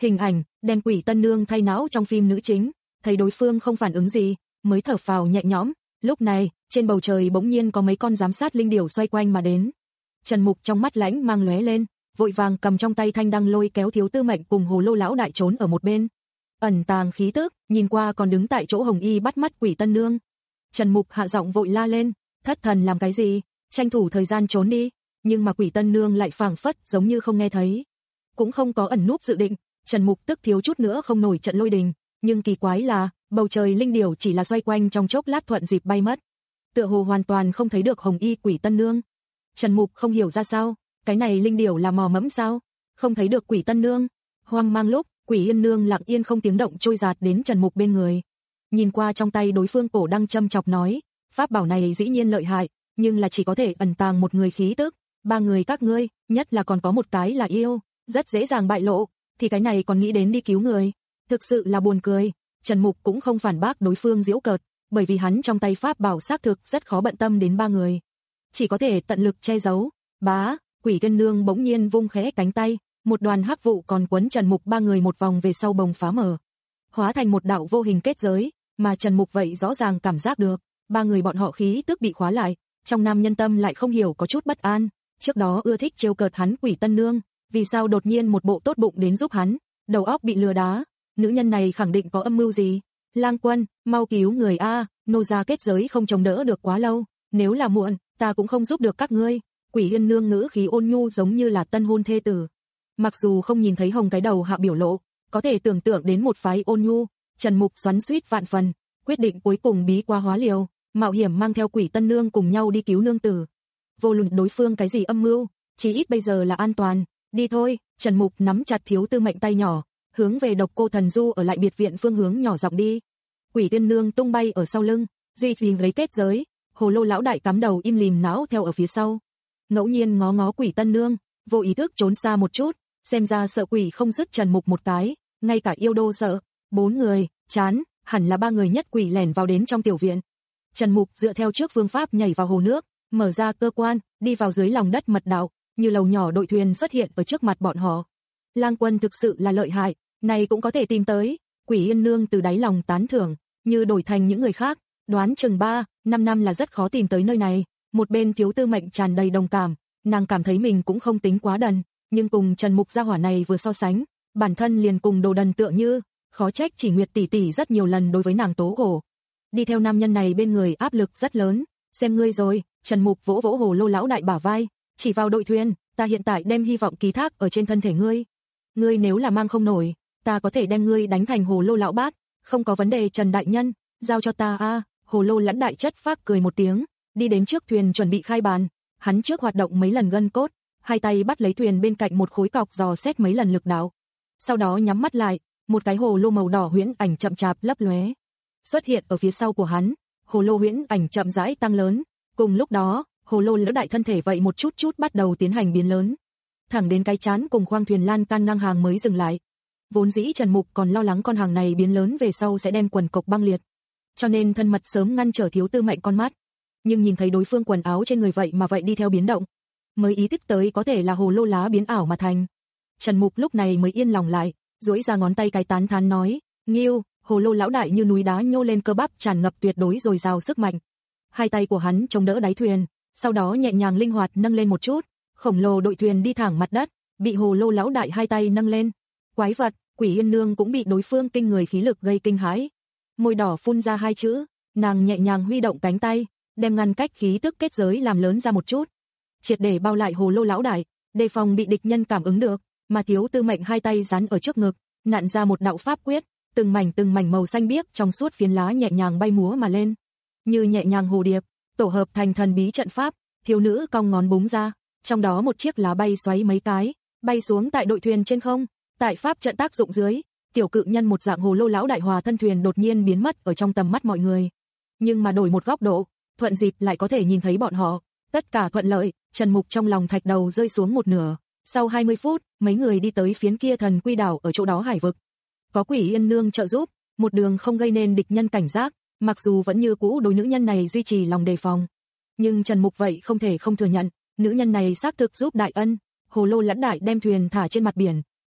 Hình ảnh, đem Quỷ Tân Nương thay não trong phim nữ chính, thấy đối phương không phản ứng gì, mới thở phào nhẹ nhõm. Lúc này, trên bầu trời bỗng nhiên có mấy con giám sát linh điểu xoay quanh mà đến. Trần Mục trong mắt lãnh mang lóe lên, vội vàng cầm trong tay thanh đăng lôi kéo Thiếu Tư Mệnh cùng Hồ Lô lão đại trốn ở một bên. Ẩn tàng khí tức, nhìn qua còn đứng tại chỗ Hồng Y bắt mắt Quỷ Tân Nương. Trần Mục hạ giọng vội la lên, thất thần làm cái gì, tranh thủ thời gian trốn đi, nhưng mà Quỷ Tân Nương lại phảng phất giống như không nghe thấy. Cũng không có ẩn núp dự định, Trần Mục tức thiếu chút nữa không nổi trận lôi đình, nhưng kỳ quái là, bầu trời linh điểu chỉ là xoay quanh trong chốc lát thuận dịp bay mất. Tựa hồ hoàn toàn không thấy được Hồng Y Quỷ Tân Nương. Trần Mục không hiểu ra sao, cái này linh điểu là mò mẫm sao, không thấy được Quỷ Tân Nương. Hoang mang lúc, Quỷ Yên Nương lặng yên không tiếng động trôi giạt đến Trần Mục bên người. Nhìn qua trong tay đối phương cổ đăng châm chọc nói, pháp bảo này dĩ nhiên lợi hại, nhưng là chỉ có thể ẩn tàng một người khí tức, ba người các ngươi, nhất là còn có một cái là yêu, rất dễ dàng bại lộ, thì cái này còn nghĩ đến đi cứu người. Thực sự là buồn cười. Trần Mục cũng không phản bác đối phương giễu cợt, bởi vì hắn trong tay pháp bảo xác thực rất khó bận tâm đến ba người. Chỉ có thể tận lực che giấu. Bá, Quỷ Yên Nương bỗng nhiên vung khẽ cánh tay, một đoàn hắc vụ còn quấn Trần Mục ba người một vòng về sau bồng phá mở, hóa thành một đạo vô hình kết giới, mà Trần Mục vậy rõ ràng cảm giác được, ba người bọn họ khí tức bị khóa lại, trong nam nhân tâm lại không hiểu có chút bất an, trước đó ưa thích trêu cợt hắn Quỷ Tân Nương, vì sao đột nhiên một bộ tốt bụng đến giúp hắn, đầu óc bị lừa đá, nữ nhân này khẳng định có âm mưu gì. Lang Quân, mau cứu người a, nô gia kết giới không chống đỡ được quá lâu, nếu là muộn, ta cũng không giúp được các ngươi. Quỷ Yên Nương ngữ khí ôn nhu giống như là tân hôn thê tử. Mặc dù không nhìn thấy hồng cái đầu hạ biểu lộ, có thể tưởng tượng đến một phái ôn nhu, Trần Mục xoắn xuýt vạn phần, quyết định cuối cùng bí qua hóa liều, mạo hiểm mang theo Quỷ Tân Nương cùng nhau đi cứu nương tử. Vô luận đối phương cái gì âm mưu, chỉ ít bây giờ là an toàn, đi thôi. Trần Mục nắm chặt Thiếu Tư Mệnh tay nhỏ, hướng về Độc Cô Thần Du ở lại biệt viện phương hướng nhỏ giọng đi. Quỷ Tiên Nương tung bay ở sau lưng, duy trì lấy kết giới, Hồ Lô lão đại cắm đầu im lìm não theo ở phía sau. Ngẫu nhiên ngó ngó Quỷ Tân Nương, vô ý thức trốn xa một chút, xem ra sợ quỷ không dứt Trần Mục một cái, ngay cả yêu đô sợ. Bốn người, chán, hẳn là ba người nhất quỷ lẻn vào đến trong tiểu viện. Trần Mục dựa theo trước phương pháp nhảy vào hồ nước, mở ra cơ quan, đi vào dưới lòng đất mật đạo, như lầu nhỏ đội thuyền xuất hiện ở trước mặt bọn họ. Lang Quân thực sự là lợi hại, này cũng có thể tìm tới. Quỷ Yên Nương từ đáy lòng tán thưởng, như đổi thành những người khác, đoán chừng ba, năm năm là rất khó tìm tới nơi này. Một bên Thiếu Tư Mệnh tràn đầy đồng cảm, nàng cảm thấy mình cũng không tính quá đần, nhưng cùng Trần Mục gia hỏa này vừa so sánh, bản thân liền cùng đồ đần tựa như, khó trách Chỉ Nguyệt tỷ tỷ rất nhiều lần đối với nàng tố khổ. Đi theo nam nhân này bên người áp lực rất lớn, xem ngươi rồi. Trần Mục vỗ vỗ Hồ Lô lão đại bả vai, chỉ vào đội thuyền, ta hiện tại đem hy vọng ký thác ở trên thân thể ngươi. Ngươi nếu là mang không nổi, ta có thể đem ngươi đánh thành Hồ Lô lão bát, không có vấn đề. Trần đại nhân, giao cho ta a. À. Hồ Lô lãnh đại chất phác cười một tiếng, đi đến trước thuyền chuẩn bị khai bàn, hắn trước hoạt động mấy lần gân cốt, hai tay bắt lấy thuyền bên cạnh một khối cọc dò xét mấy lần lực đạo. Sau đó nhắm mắt lại, một cái hồ lô màu đỏ huyễn ảnh chậm chạp lấp lóe xuất hiện ở phía sau của hắn, hồ lô huyễn ảnh chậm rãi tăng lớn, cùng lúc đó, hồ lô lỡ đại thân thể vậy một chút chút bắt đầu tiến hành biến lớn, thẳng đến cái chán cùng khoang thuyền lan can ngang hàng mới dừng lại. Vốn dĩ Trần Mục còn lo lắng con hàng này biến lớn về sau sẽ đem quần cộc băng liệt, cho nên thân mật sớm ngăn trở Thiếu Tư Mệnh con mắt, nhưng nhìn thấy đối phương quần áo trên người vậy mà vậy đi theo biến động, mới ý thức tới có thể là hồ lô lá biến ảo mà thành. Trần Mục lúc này mới yên lòng lại, duỗi ra ngón tay cái tán thán nói, nghiêu. Hồ lô lão đại như núi đá nhô lên cơ bắp tràn ngập tuyệt đối dồi dào sức mạnh. Hai tay của hắn chống đỡ đáy thuyền, sau đó nhẹ nhàng linh hoạt nâng lên một chút, khổng lồ đội thuyền đi thẳng mặt đất, bị hồ lô lão đại hai tay nâng lên. Quái vật, Quỷ Yên Nương cũng bị đối phương kinh người khí lực gây kinh hãi. Môi đỏ phun ra hai chữ, nàng nhẹ nhàng huy động cánh tay, đem ngăn cách khí tức kết giới làm lớn ra một chút, triệt để bao lại hồ lô lão đại, đề phòng bị địch nhân cảm ứng được, mà Thiếu Tư Mệnh hai tay dán ở trước ngực, nặn ra một đạo pháp quyết, từng mảnh từng mảnh màu xanh biếc trong suốt phiến lá nhẹ nhàng bay múa mà lên, như nhẹ nhàng hồ điệp, tổ hợp thành thần bí trận pháp. Thiếu nữ cong ngón búng ra, trong đó một chiếc lá bay xoáy mấy cái, bay xuống tại đội thuyền trên không. Tại pháp trận tác dụng dưới, tiểu cự nhân một dạng hồ lô lão đại hòa thân thuyền đột nhiên biến mất ở trong tầm mắt mọi người. Nhưng mà đổi một góc độ, thuận dịp lại có thể nhìn thấy bọn họ, tất cả thuận lợi. Trần Mục trong lòng thạch đầu rơi xuống một nửa. Sau hai mươi phút, mấy người đi tới phiến kia thần quy đảo ở chỗ đó hải vực. Có Quỷ Yên Nương trợ giúp, một đường không gây nên địch nhân cảnh giác, mặc dù vẫn như cũ đối nữ nhân này duy trì lòng đề phòng. Nhưng Trần Mục vậy không thể không thừa nhận, nữ nhân này xác thực giúp đại ân. Hồ lô lãnh đại đem thuyền thả trên mặt biển,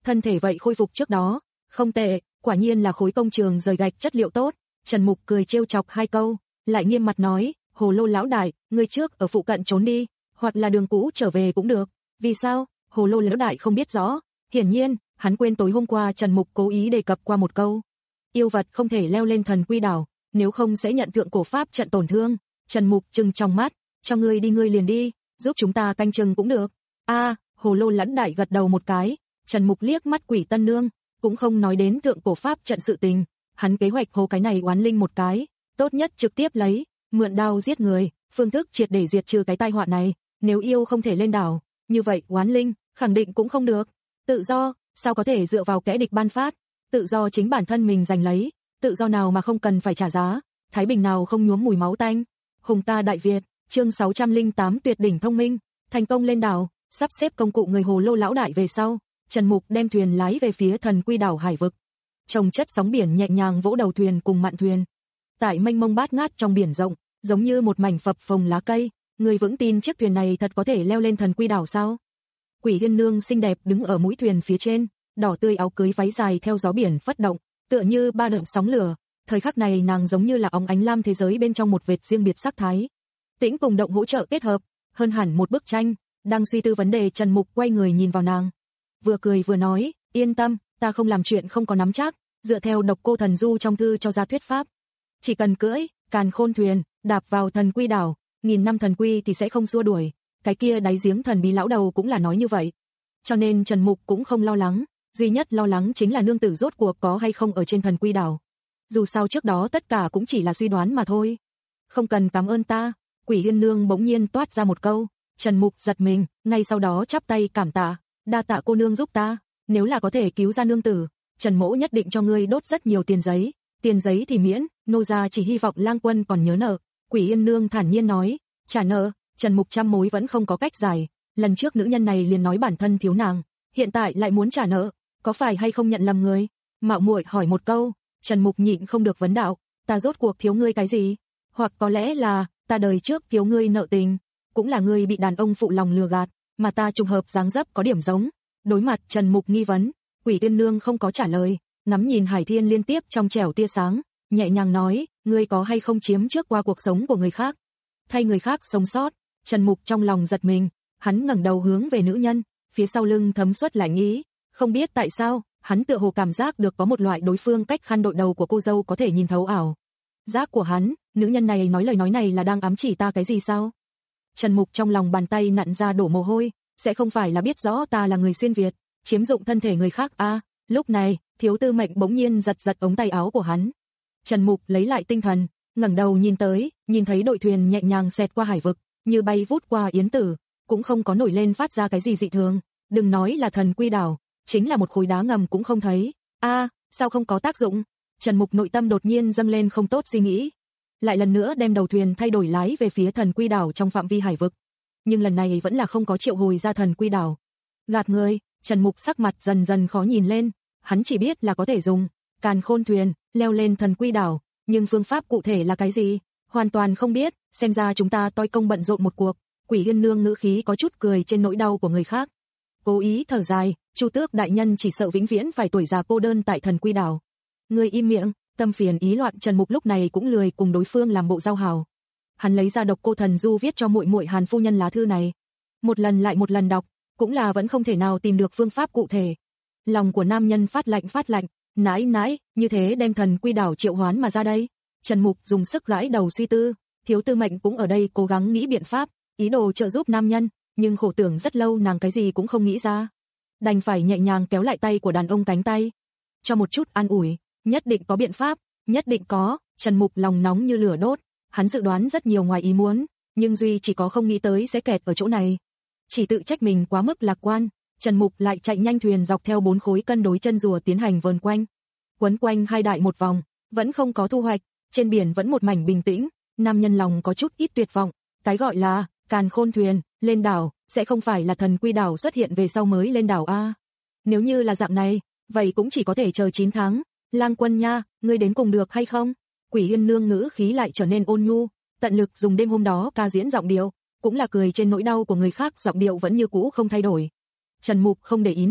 thân thể vậy khôi phục trước đó. Không tệ, quả nhiên là khối công trường rời gạch chất liệu tốt. Trần Mục cười trêu chọc hai câu, lại nghiêm mặt nói, Hồ Lô lão đại, ngươi trước ở phụ cận trốn đi, hoặc là đường cũ trở về cũng được. Vì sao? Hồ Lô lão đại không biết rõ. Hiển nhiên, hắn quên tối hôm qua Trần Mục cố ý đề cập qua một câu. Yêu vật không thể leo lên thần quy đảo, nếu không sẽ nhận thượng cổ pháp trận tổn thương. Trần Mục trừng trong mắt, cho ngươi đi ngươi liền đi, giúp chúng ta canh chừng cũng được. A, Hồ Lô lão đại gật đầu một cái. Trần Mục liếc mắt Quỷ Tân Nương, cũng không nói đến thượng cổ pháp trận sự tình. Hắn kế hoạch hô cái này oán linh một cái, tốt nhất trực tiếp lấy, mượn đao giết người, phương thức triệt để diệt trừ cái tai họa này. Nếu yêu không thể lên đảo, như vậy oán linh khẳng định cũng không được. Tự do, sao có thể dựa vào kẻ địch ban phát? Tự do chính bản thân mình giành lấy, tự do nào mà không cần phải trả giá, thái bình nào không nhuốm mùi máu tanh. Hùng ta Đại Việt, chương sáu trăm lẻ tám tuyệt đỉnh thông minh, thành công lên đảo, sắp xếp công cụ người Hồ Lô lão đại về sau, Trần Mục đem thuyền lái về phía thần quy đảo hải vực. Trồng chất sóng biển nhẹ nhàng vỗ đầu thuyền cùng mạn thuyền. Tại mênh mông bát ngát trong biển rộng, giống như một mảnh phập phồng lá cây, người vững tin chiếc thuyền này thật có thể leo lên thần quy đảo sao? Quỷ Yên Nương xinh đẹp đứng ở mũi thuyền phía trên, đỏ tươi áo cưới váy dài theo gió biển phất động, tựa như ba đợt sóng lửa. Thời khắc này nàng giống như là óng ánh lam thế giới bên trong một vệt riêng biệt sắc thái. Tĩnh cùng động hỗ trợ kết hợp, hơn hẳn một bức tranh. Đang suy tư vấn đề, Trần Mục quay người nhìn vào nàng, vừa cười vừa nói, yên tâm, ta không làm chuyện không có nắm chắc, dựa theo Độc Cô Thần Du trong thư cho ra thuyết pháp, chỉ cần cưỡi Càn Khôn thuyền, đạp vào thần quy đảo, nghìn năm thần quy thì sẽ không xua đuổi. Cái kia đáy giếng thần bí lão đầu cũng là nói như vậy. Cho nên Trần Mục cũng không lo lắng, duy nhất lo lắng chính là nương tử rốt cuộc có hay không ở trên thần quy đảo. Dù sao trước đó tất cả cũng chỉ là suy đoán mà thôi. Không cần cảm ơn ta, Quỷ Yên Nương bỗng nhiên toát ra một câu. Trần Mục giật mình, ngay sau đó chắp tay cảm tạ, đa tạ cô nương giúp ta, nếu là có thể cứu ra nương tử, Trần mỗ nhất định cho ngươi đốt rất nhiều tiền giấy, tiền giấy thì miễn, nô gia chỉ hy vọng Lang Quân còn nhớ nợ. Quỷ Yên Nương thản nhiên nói, trả nợ. Trần Mục trăm mối vẫn không có cách giải, lần trước nữ nhân này liền nói bản thân thiếu nàng, hiện tại lại muốn trả nợ, có phải hay không nhận lầm người? Mạo muội hỏi một câu. Trần Mục nhịn không được vấn đạo, ta rốt cuộc thiếu ngươi cái gì? Hoặc có lẽ là, ta đời trước thiếu ngươi nợ tình, cũng là ngươi bị đàn ông phụ lòng lừa gạt, mà ta trùng hợp dáng dấp có điểm giống. Đối mặt Trần Mục nghi vấn, Quỷ Tiên Nương không có trả lời, ngắm nhìn hải thiên liên tiếp trong trẻo tia sáng, nhẹ nhàng nói, ngươi có hay không chiếm trước qua cuộc sống của người khác, thay người khác sống sót? Trần Mục trong lòng giật mình, hắn ngẩng đầu hướng về nữ nhân, phía sau lưng thấm suất lạnh ý, không biết tại sao, hắn tựa hồ cảm giác được có một loại đối phương cách khăn đội đầu của cô dâu có thể nhìn thấu ảo giác của hắn. Nữ nhân này nói lời nói này là đang ám chỉ ta cái gì sao? Trần Mục trong lòng bàn tay nặn ra đổ mồ hôi, sẽ không phải là biết rõ ta là người xuyên Việt, chiếm dụng thân thể người khác a? À, lúc này, Thiếu Tư Mệnh bỗng nhiên giật giật ống tay áo của hắn. Trần Mục lấy lại tinh thần, ngẩng đầu nhìn tới, nhìn thấy đội thuyền nhẹ nhàng xẹt qua hải vực, như bay vút qua Yến Tử, cũng không có nổi lên phát ra cái gì dị thường, đừng nói là thần quy đảo, chính là một khối đá ngầm cũng không thấy. A, à, sao không có tác dụng? Trần Mục nội tâm đột nhiên dâng lên không tốt suy nghĩ, lại lần nữa đem đầu thuyền thay đổi lái về phía thần quy đảo trong phạm vi hải vực, nhưng lần này vẫn là không có triệu hồi ra thần quy đảo. Gạt người. Trần Mục sắc mặt dần dần khó nhìn lên, hắn chỉ biết là có thể dùng Càn Khôn thuyền leo lên thần quy đảo, nhưng phương pháp cụ thể là cái gì, hoàn toàn không biết. Xem ra chúng ta toi công bận rộn một cuộc. Quỷ Yên Nương ngữ khí có chút cười trên nỗi đau của người khác, cố ý thở dài, Chu Tước đại nhân chỉ sợ vĩnh viễn phải tuổi già cô đơn tại thần quy đảo. Người im miệng. Tâm phiền ý loạn Trần Mục lúc này cũng lười cùng đối phương làm bộ giao hảo. Hắn lấy ra Độc Cô Thần Du viết cho muội muội Hàn phu nhân lá thư này, một lần lại một lần đọc, cũng là vẫn không thể nào tìm được phương pháp cụ thể. Lòng của nam nhân phát lạnh phát lạnh, nãi nãi, như thế đem thần quy đảo triệu hoán mà ra đây. Trần Mục dùng sức gãi đầu suy tư, Thiếu Tư Mệnh cũng ở đây cố gắng nghĩ biện pháp, ý đồ trợ giúp nam nhân, nhưng khổ tưởng rất lâu nàng cái gì cũng không nghĩ ra, đành phải nhẹ nhàng kéo lại tay của đàn ông cánh tay, cho một chút an ủi, nhất định có biện pháp, nhất định có. Trần Mục lòng nóng như lửa đốt, hắn dự đoán rất nhiều ngoài ý muốn, nhưng duy chỉ có không nghĩ tới sẽ kẹt ở chỗ này. Chỉ tự trách mình quá mức lạc quan, Trần Mục lại chạy nhanh thuyền dọc theo bốn khối cân đối chân rùa tiến hành vờn quanh, quấn quanh hai đại một vòng, vẫn không có thu hoạch, trên biển vẫn một mảnh bình tĩnh. Nam nhân lòng có chút ít tuyệt vọng, cái gọi là Càn Khôn thuyền lên đảo, sẽ không phải là thần quy đảo xuất hiện về sau mới lên đảo a? Nếu như là dạng này, vậy cũng chỉ có thể chờ chín tháng. Lang Quân nha, ngươi đến cùng được hay không? Quỷ Yên Nương ngữ khí lại trở nên ôn nhu, tận lực dùng đêm hôm đó ca diễn giọng điệu, cũng là cười trên nỗi đau của người khác, giọng điệu vẫn như cũ không thay đổi. Trần Mục không để ý nàng,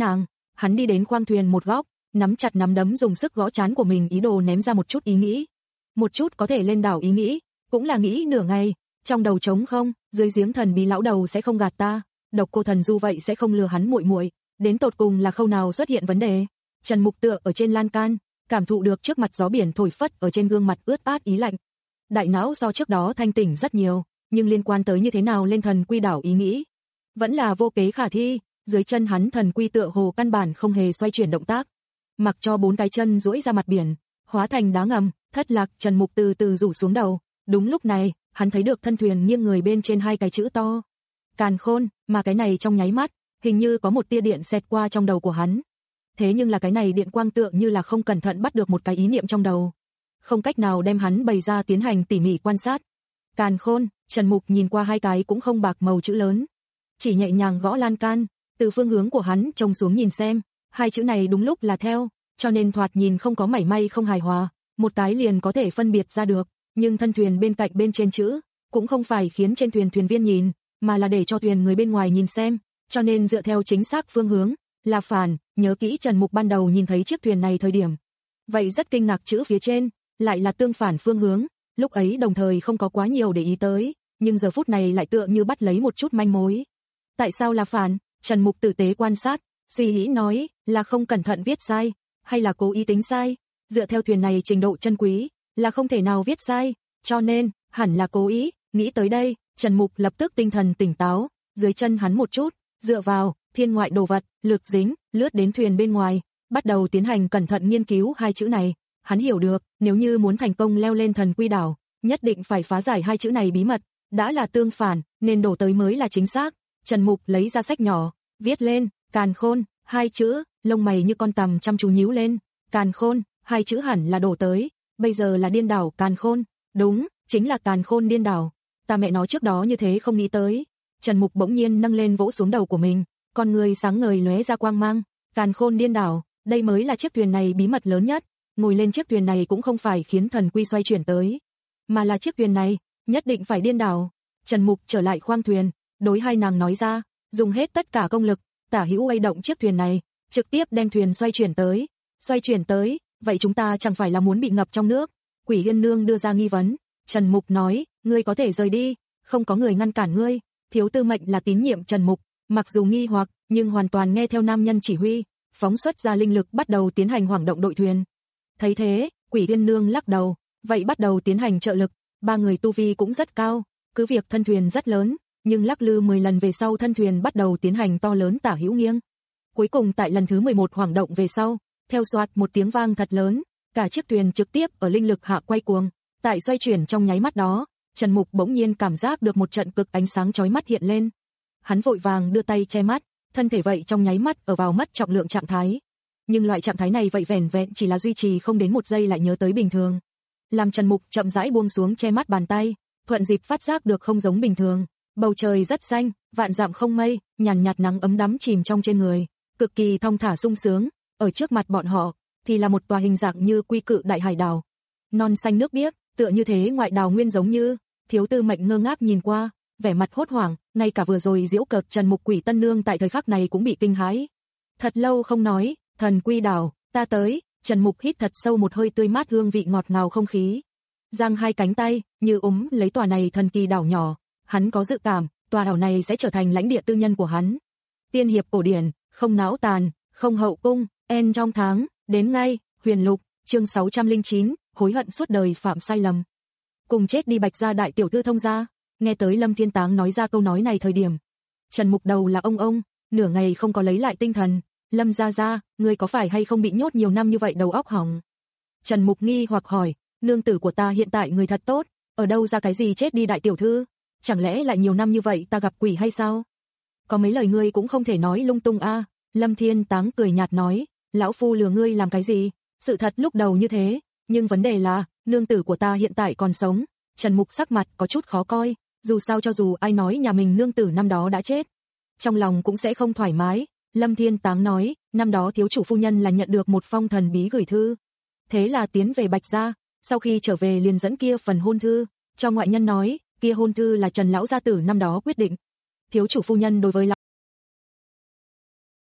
hắn đi đến khoang thuyền một góc, nắm chặt nắm đấm dùng sức gõ trán của mình ý đồ ném ra một chút ý nghĩ. Một chút có thể lên đảo ý nghĩ, cũng là nghĩ nửa ngày, trong đầu trống không, dưới giếng thần bí lão đầu sẽ không gạt ta, độc cô thần du vậy sẽ không lừa hắn muội muội, đến tột cùng là khâu nào xuất hiện vấn đề. Trần Mục tựa ở trên lan can, cảm thụ được trước mặt gió biển thổi phất ở trên gương mặt ướt át ý lạnh. Đại não so trước đó thanh tỉnh rất nhiều, nhưng liên quan tới như thế nào lên thần quy đảo ý nghĩ, vẫn là vô kế khả thi, dưới chân hắn thần quy tựa hồ căn bản không hề xoay chuyển động tác, mặc cho bốn cái chân duỗi ra mặt biển, hóa thành đá ngầm, thất lạc. Trần Mục từ từ rủ xuống đầu, đúng lúc này, hắn thấy được thân thuyền nghiêng người bên trên hai cái chữ to, Càn Khôn, mà cái này trong nháy mắt, hình như có một tia điện xẹt qua trong đầu của hắn. Thế nhưng là cái này điện quang tựa như là không cẩn thận bắt được một cái ý niệm trong đầu, không cách nào đem hắn bày ra tiến hành tỉ mỉ quan sát. Càn Khôn, Trần Mục nhìn qua hai cái cũng không bạc màu chữ lớn, chỉ nhẹ nhàng gõ lan can, từ phương hướng của hắn trông xuống nhìn xem, hai chữ này đúng lúc là theo, cho nên thoạt nhìn không có mảy may không hài hòa, một cái liền có thể phân biệt ra được, nhưng thân thuyền bên cạnh bên trên chữ, cũng không phải khiến trên thuyền thuyền viên nhìn, mà là để cho thuyền người bên ngoài nhìn xem, cho nên dựa theo chính xác phương hướng, là phản. Nhớ kỹ Trần Mục ban đầu nhìn thấy chiếc thuyền này thời điểm, vậy rất kinh ngạc chữ phía trên, lại là tương phản phương hướng, lúc ấy đồng thời không có quá nhiều để ý tới, nhưng giờ phút này lại tựa như bắt lấy một chút manh mối. Tại sao là phản? Trần Mục tử tế quan sát, suy nghĩ nói, là không cẩn thận viết sai, hay là cố ý tính sai, dựa theo thuyền này trình độ chân quý, là không thể nào viết sai, cho nên, hẳn là cố ý. Nghĩ tới đây, Trần Mục lập tức tinh thần tỉnh táo, dưới chân hắn một chút, dựa vào thiên ngoại đồ vật, lược dính, lướt đến thuyền bên ngoài, bắt đầu tiến hành cẩn thận nghiên cứu hai chữ này. Hắn hiểu được, nếu như muốn thành công leo lên thần quy đảo, nhất định phải phá giải hai chữ này bí mật, đã là tương phản, nên đổ tới mới là chính xác. Trần Mục lấy ra sách nhỏ, viết lên, Càn Khôn, hai chữ, lông mày như con tằm chăm chú nhíu lên, Càn Khôn, hai chữ hẳn là đổ tới, bây giờ là điên đảo Càn Khôn, đúng, chính là Càn Khôn điên đảo, ta mẹ nó trước đó như thế không nghĩ tới. Trần Mục bỗng nhiên nâng lên vỗ xuống đầu của mình, con người sáng ngời lóe ra quang mang, Càn Khôn điên đảo, đây mới là chiếc thuyền này bí mật lớn nhất, ngồi lên chiếc thuyền này cũng không phải khiến thần quy xoay chuyển tới, mà là chiếc thuyền này, nhất định phải điên đảo. Trần Mục trở lại khoang thuyền, đối hai nàng nói ra, dùng hết tất cả công lực, tả hữu quay động chiếc thuyền này, trực tiếp đem thuyền xoay chuyển tới, xoay chuyển tới, vậy chúng ta chẳng phải là muốn bị ngập trong nước? Quỷ Yên Nương đưa ra nghi vấn, Trần Mục nói, ngươi có thể rời đi, không có người ngăn cản ngươi. Thiếu Tư Mệnh là tín nhiệm Trần Mục, mặc dù nghi hoặc, nhưng hoàn toàn nghe theo nam nhân chỉ huy, phóng xuất ra linh lực bắt đầu tiến hành hoảng động đội thuyền. Thấy thế, Quỷ Yên Nương lắc đầu, vậy bắt đầu tiến hành trợ lực, ba người tu vi cũng rất cao, cứ việc thân thuyền rất lớn, nhưng lắc lư mười lần về sau thân thuyền bắt đầu tiến hành to lớn tả hữu nghiêng. Cuối cùng tại lần thứ mười một hoảng động về sau, theo soạt một tiếng vang thật lớn, cả chiếc thuyền trực tiếp ở linh lực hạ quay cuồng, tại xoay chuyển trong nháy mắt đó, Trần Mục bỗng nhiên cảm giác được một trận cực ánh sáng chói mắt hiện lên. Hắn vội vàng đưa tay che mắt, thân thể vậy trong nháy mắt ở vào mất trọng lượng trạng thái. Nhưng loại trạng thái này vậy vẻn vẹn chỉ là duy trì không đến một giây lại nhớ tới bình thường. Làm Trần Mục chậm rãi buông xuống che mắt bàn tay, thuận dịp phát giác được không giống bình thường. Bầu trời rất xanh, vạn dặm không mây, nhàn nhạt nắng ấm đắm chìm trong trên người, cực kỳ thong thả sung sướng. Ở trước mặt bọn họ thì là một tòa hình dạng như quy cự đại hải đảo, non xanh nước biếc, tựa như thế ngoại đảo nguyên giống như. Thiếu Tư Mệnh ngơ ngác nhìn qua, vẻ mặt hốt hoảng, ngay cả vừa rồi giễu cợt Trần Mục Quỷ Tân Nương tại thời khắc này cũng bị kinh hãi. Thật lâu không nói, thần quy đảo, ta tới. Trần Mục hít thật sâu một hơi tươi mát hương vị ngọt ngào không khí, giang hai cánh tay như ôm lấy tòa này thần kỳ đảo nhỏ. Hắn có dự cảm, tòa đảo này sẽ trở thành lãnh địa tư nhân của hắn. Tiên hiệp cổ điển, không náo tàn, không hậu cung, en trong tháng, đến ngay. Huyền Lục, chương sáu trăm lẻ chín, hối hận suốt đời phạm sai lầm. Cùng chết đi Bạch gia đại tiểu thư thông gia. Nghe tới Lâm Thiên Táng nói ra câu nói này thời điểm, Trần Mục đầu là ông ông, nửa ngày không có lấy lại tinh thần. Lâm gia gia, ngươi có phải hay không bị nhốt nhiều năm như vậy đầu óc hỏng? Trần Mục nghi hoặc hỏi, nương tử của ta hiện tại người thật tốt, ở đâu ra cái gì chết đi đại tiểu thư? Chẳng lẽ lại nhiều năm như vậy ta gặp quỷ hay sao? Có mấy lời ngươi cũng không thể nói lung tung a. Lâm Thiên Táng cười nhạt nói, lão phu lừa ngươi làm cái gì? Sự thật lúc đầu như thế, nhưng vấn đề là, nương tử của ta hiện tại còn sống. Trần Mục sắc mặt có chút khó coi, dù sao cho dù ai nói nhà mình nương tử năm đó đã chết, trong lòng cũng sẽ không thoải mái. Lâm Thiên Táng nói, năm đó thiếu chủ phu nhân là nhận được một phong thần bí gửi thư, thế là tiến về Bạch gia, sau khi trở về liền dẫn kia phần hôn thư, cho ngoại nhân nói, kia hôn thư là Trần lão gia tử năm đó quyết định. Thiếu chủ phu nhân đối với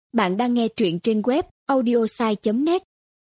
Bạn đang nghe truyện trên web audiosai chấm net.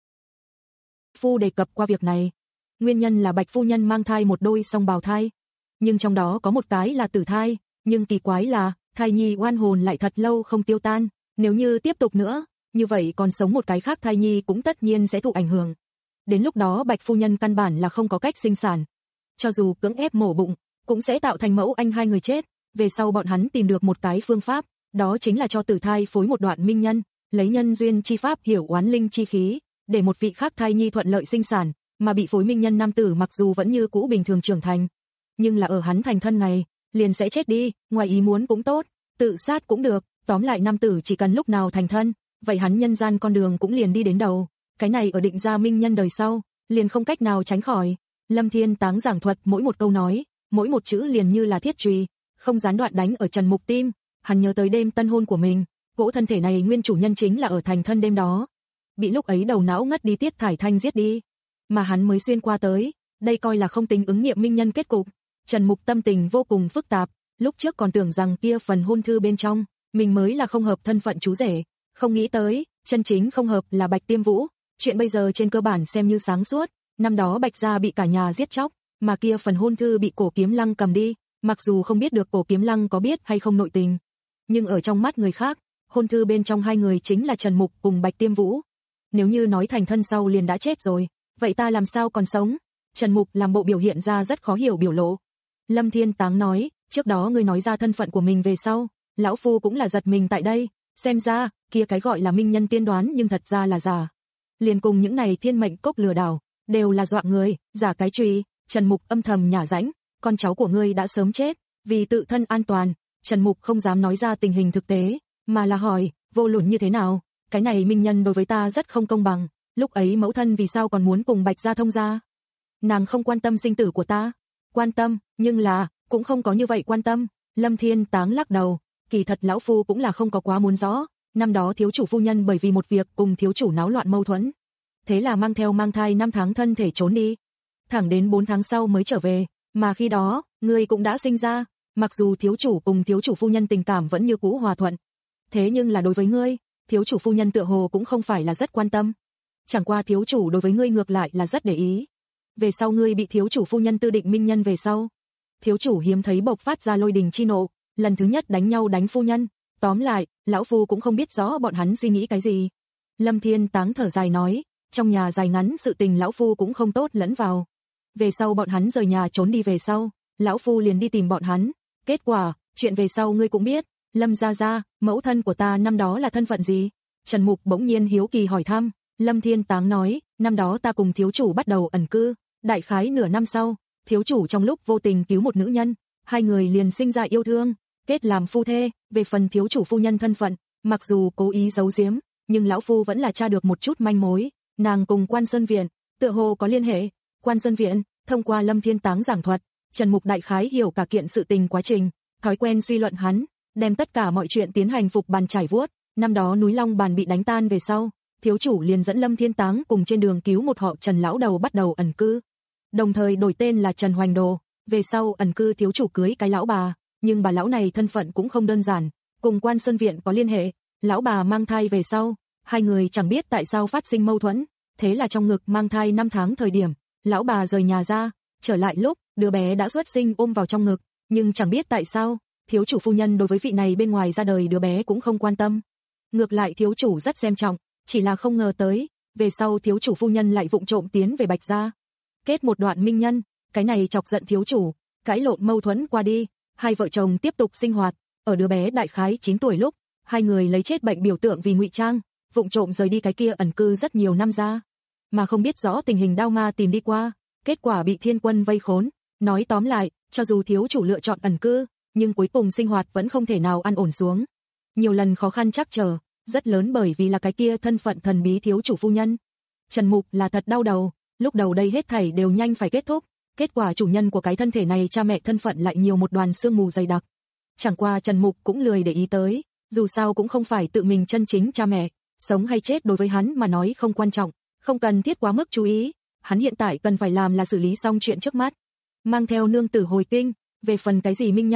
Phu đề cập qua việc này. Nguyên nhân là Bạch phu nhân mang thai một đôi song bào thai. Nhưng trong đó có một cái là tử thai, nhưng kỳ quái là thai nhi oan hồn lại thật lâu không tiêu tan. Nếu như tiếp tục nữa, như vậy còn sống một cái khác thai nhi cũng tất nhiên sẽ thụ ảnh hưởng. Đến lúc đó Bạch phu nhân căn bản là không có cách sinh sản. Cho dù cưỡng ép mổ bụng, cũng sẽ tạo thành mẫu anh hai người chết. Về sau bọn hắn tìm được một cái phương pháp, đó chính là cho tử thai phối một đoạn minh nhân, lấy nhân duyên chi pháp hiểu oán linh chi khí, để một vị khác thai nhi thuận lợi sinh sản, mà bị phối minh nhân nam tử mặc dù vẫn như cũ bình thường trưởng thành, nhưng là ở hắn thành thân ngày, liền sẽ chết đi, ngoài ý muốn cũng tốt, tự sát cũng được, tóm lại nam tử chỉ cần lúc nào thành thân, vậy hắn nhân gian con đường cũng liền đi đến đầu, cái này ở định ra minh nhân đời sau, liền không cách nào tránh khỏi. Lâm Thiên Táng giảng thuật mỗi một câu nói, mỗi một chữ liền như là thiết chùy, không gián đoạn đánh ở Trần Mục tim. Hắn nhớ tới đêm tân hôn của mình, cỗ thân thể này nguyên chủ nhân chính là ở thành thân đêm đó, bị lúc ấy đầu não ngất đi Tiết Thải Thanh giết đi, mà hắn mới xuyên qua tới, đây coi là không tính ứng nghiệm minh nhân kết cục. Trần Mục tâm tình vô cùng phức tạp, lúc trước còn tưởng rằng kia phần hôn thư bên trong, mình mới là không hợp thân phận chú rể, không nghĩ tới, chân chính không hợp là Bạch Tiêm Vũ, chuyện bây giờ trên cơ bản xem như sáng suốt, năm đó Bạch gia bị cả nhà giết chóc, mà kia phần hôn thư bị Cổ Kiếm Lăng cầm đi, mặc dù không biết được Cổ Kiếm Lăng có biết hay không nội tình, nhưng ở trong mắt người khác, hôn thư bên trong hai người chính là Trần Mục cùng Bạch Tiêm Vũ. Nếu như nói thành thân sau liền đã chết rồi, vậy ta làm sao còn sống? Trần Mục làm bộ biểu hiện ra rất khó hiểu biểu lộ. Lâm Thiên Táng nói, trước đó ngươi nói ra thân phận của mình về sau, lão phu cũng là giật mình tại đây, xem ra, kia cái gọi là minh nhân tiên đoán nhưng thật ra là giả. Liền cùng những này thiên mệnh cốc lừa đảo, đều là dọa người, giả cái chùy. Trần Mục âm thầm nhả rãnh, con cháu của ngươi đã sớm chết, vì tự thân an toàn, Trần Mục không dám nói ra tình hình thực tế, mà là hỏi, vô luận như thế nào, cái này minh nhân đối với ta rất không công bằng, lúc ấy mẫu thân vì sao còn muốn cùng Bạch gia thông gia? Nàng không quan tâm sinh tử của ta, quan tâm, nhưng là, cũng không có như vậy quan tâm. Lâm Thiên Táng lắc đầu, kỳ thật lão phu cũng là không có quá muốn rõ, năm đó thiếu chủ phu nhân bởi vì một việc cùng thiếu chủ náo loạn mâu thuẫn, thế là mang theo mang thai năm tháng thân thể trốn đi, thẳng đến bốn tháng sau mới trở về, mà khi đó, ngươi cũng đã sinh ra, mặc dù thiếu chủ cùng thiếu chủ phu nhân tình cảm vẫn như cũ hòa thuận, thế nhưng là đối với ngươi, thiếu chủ phu nhân tựa hồ cũng không phải là rất quan tâm, chẳng qua thiếu chủ đối với ngươi ngược lại là rất để ý. Về sau ngươi bị thiếu chủ phu nhân tư định minh nhân về sau, thiếu chủ hiếm thấy bộc phát ra lôi đình chi nộ, lần thứ nhất đánh nhau đánh phu nhân, tóm lại, lão phu cũng không biết rõ bọn hắn suy nghĩ cái gì. Lâm Thiên Táng thở dài nói, trong nhà dài ngắn sự tình lão phu cũng không tốt lẫn vào. Về sau bọn hắn rời nhà trốn đi về sau, lão phu liền đi tìm bọn hắn, kết quả, chuyện về sau ngươi cũng biết, Lâm gia gia, mẫu thân của ta năm đó là thân phận gì? Trần Mục bỗng nhiên hiếu kỳ hỏi thăm. Lâm Thiên Táng nói, năm đó ta cùng thiếu chủ bắt đầu ẩn cư, đại khái nửa năm sau, thiếu chủ trong lúc vô tình cứu một nữ nhân, hai người liền sinh ra yêu thương, kết làm phu thê. Về phần thiếu chủ phu nhân thân phận, mặc dù cố ý giấu giếm, nhưng lão phu vẫn là tra được một chút manh mối, nàng cùng Quan Sơn Viện, tựa hồ có liên hệ. Quan Sơn Viện, thông qua Lâm Thiên Táng giảng thuật, Trần Mục đại khái hiểu cả kiện sự tình quá trình, thói quen suy luận hắn, đem tất cả mọi chuyện tiến hành phục bàn trải vuốt. Năm đó núi Long Bàn bị đánh tan về sau, thiếu chủ liền dẫn Lâm Thiên Táng cùng trên đường cứu một họ Trần lão đầu bắt đầu ẩn cư, đồng thời đổi tên là Trần Hoành Đồ. Về sau ẩn cư thiếu chủ cưới cái lão bà, nhưng bà lão này thân phận cũng không đơn giản, cùng Quan Sơn Viện có liên hệ. Lão bà mang thai về sau, hai người chẳng biết tại sao phát sinh mâu thuẫn, thế là trong ngực mang thai năm tháng thời điểm, lão bà rời nhà ra, trở lại lúc đứa bé đã xuất sinh ôm vào trong ngực, nhưng chẳng biết tại sao, thiếu chủ phu nhân đối với vị này bên ngoài ra đời đứa bé cũng không quan tâm. Ngược lại thiếu chủ rất xem trọng, chỉ là không ngờ tới, về sau thiếu chủ phu nhân lại vụng trộm tiến về Bạch gia, kết một đoạn minh nhân, cái này chọc giận thiếu chủ, cãi lộn mâu thuẫn qua đi, hai vợ chồng tiếp tục sinh hoạt, ở đứa bé đại khái chín tuổi lúc, hai người lấy chết bệnh biểu tượng vì ngụy trang, vụng trộm rời đi cái kia ẩn cư rất nhiều năm ra, mà không biết rõ tình hình đao ma tìm đi qua, kết quả bị thiên quân vây khốn. Nói tóm lại, cho dù thiếu chủ lựa chọn ẩn cư, nhưng cuối cùng sinh hoạt vẫn không thể nào an ổn xuống. Nhiều lần khó khăn trắc trở, rất lớn bởi vì là cái kia thân phận thần bí thiếu chủ phu nhân. Trần Mục là thật đau đầu, lúc đầu đây hết thảy đều nhanh phải kết thúc, kết quả chủ nhân của cái thân thể này cha mẹ thân phận lại nhiều một đoàn sương mù dày đặc. Chẳng qua Trần Mục cũng lười để ý tới, dù sao cũng không phải tự mình chân chính cha mẹ, sống hay chết đối với hắn mà nói không quan trọng, không cần thiết quá mức chú ý, hắn hiện tại cần phải làm là xử lý xong chuyện trước mắt, mang theo nương tử hồi kinh. Về phần cái gì minh nhân,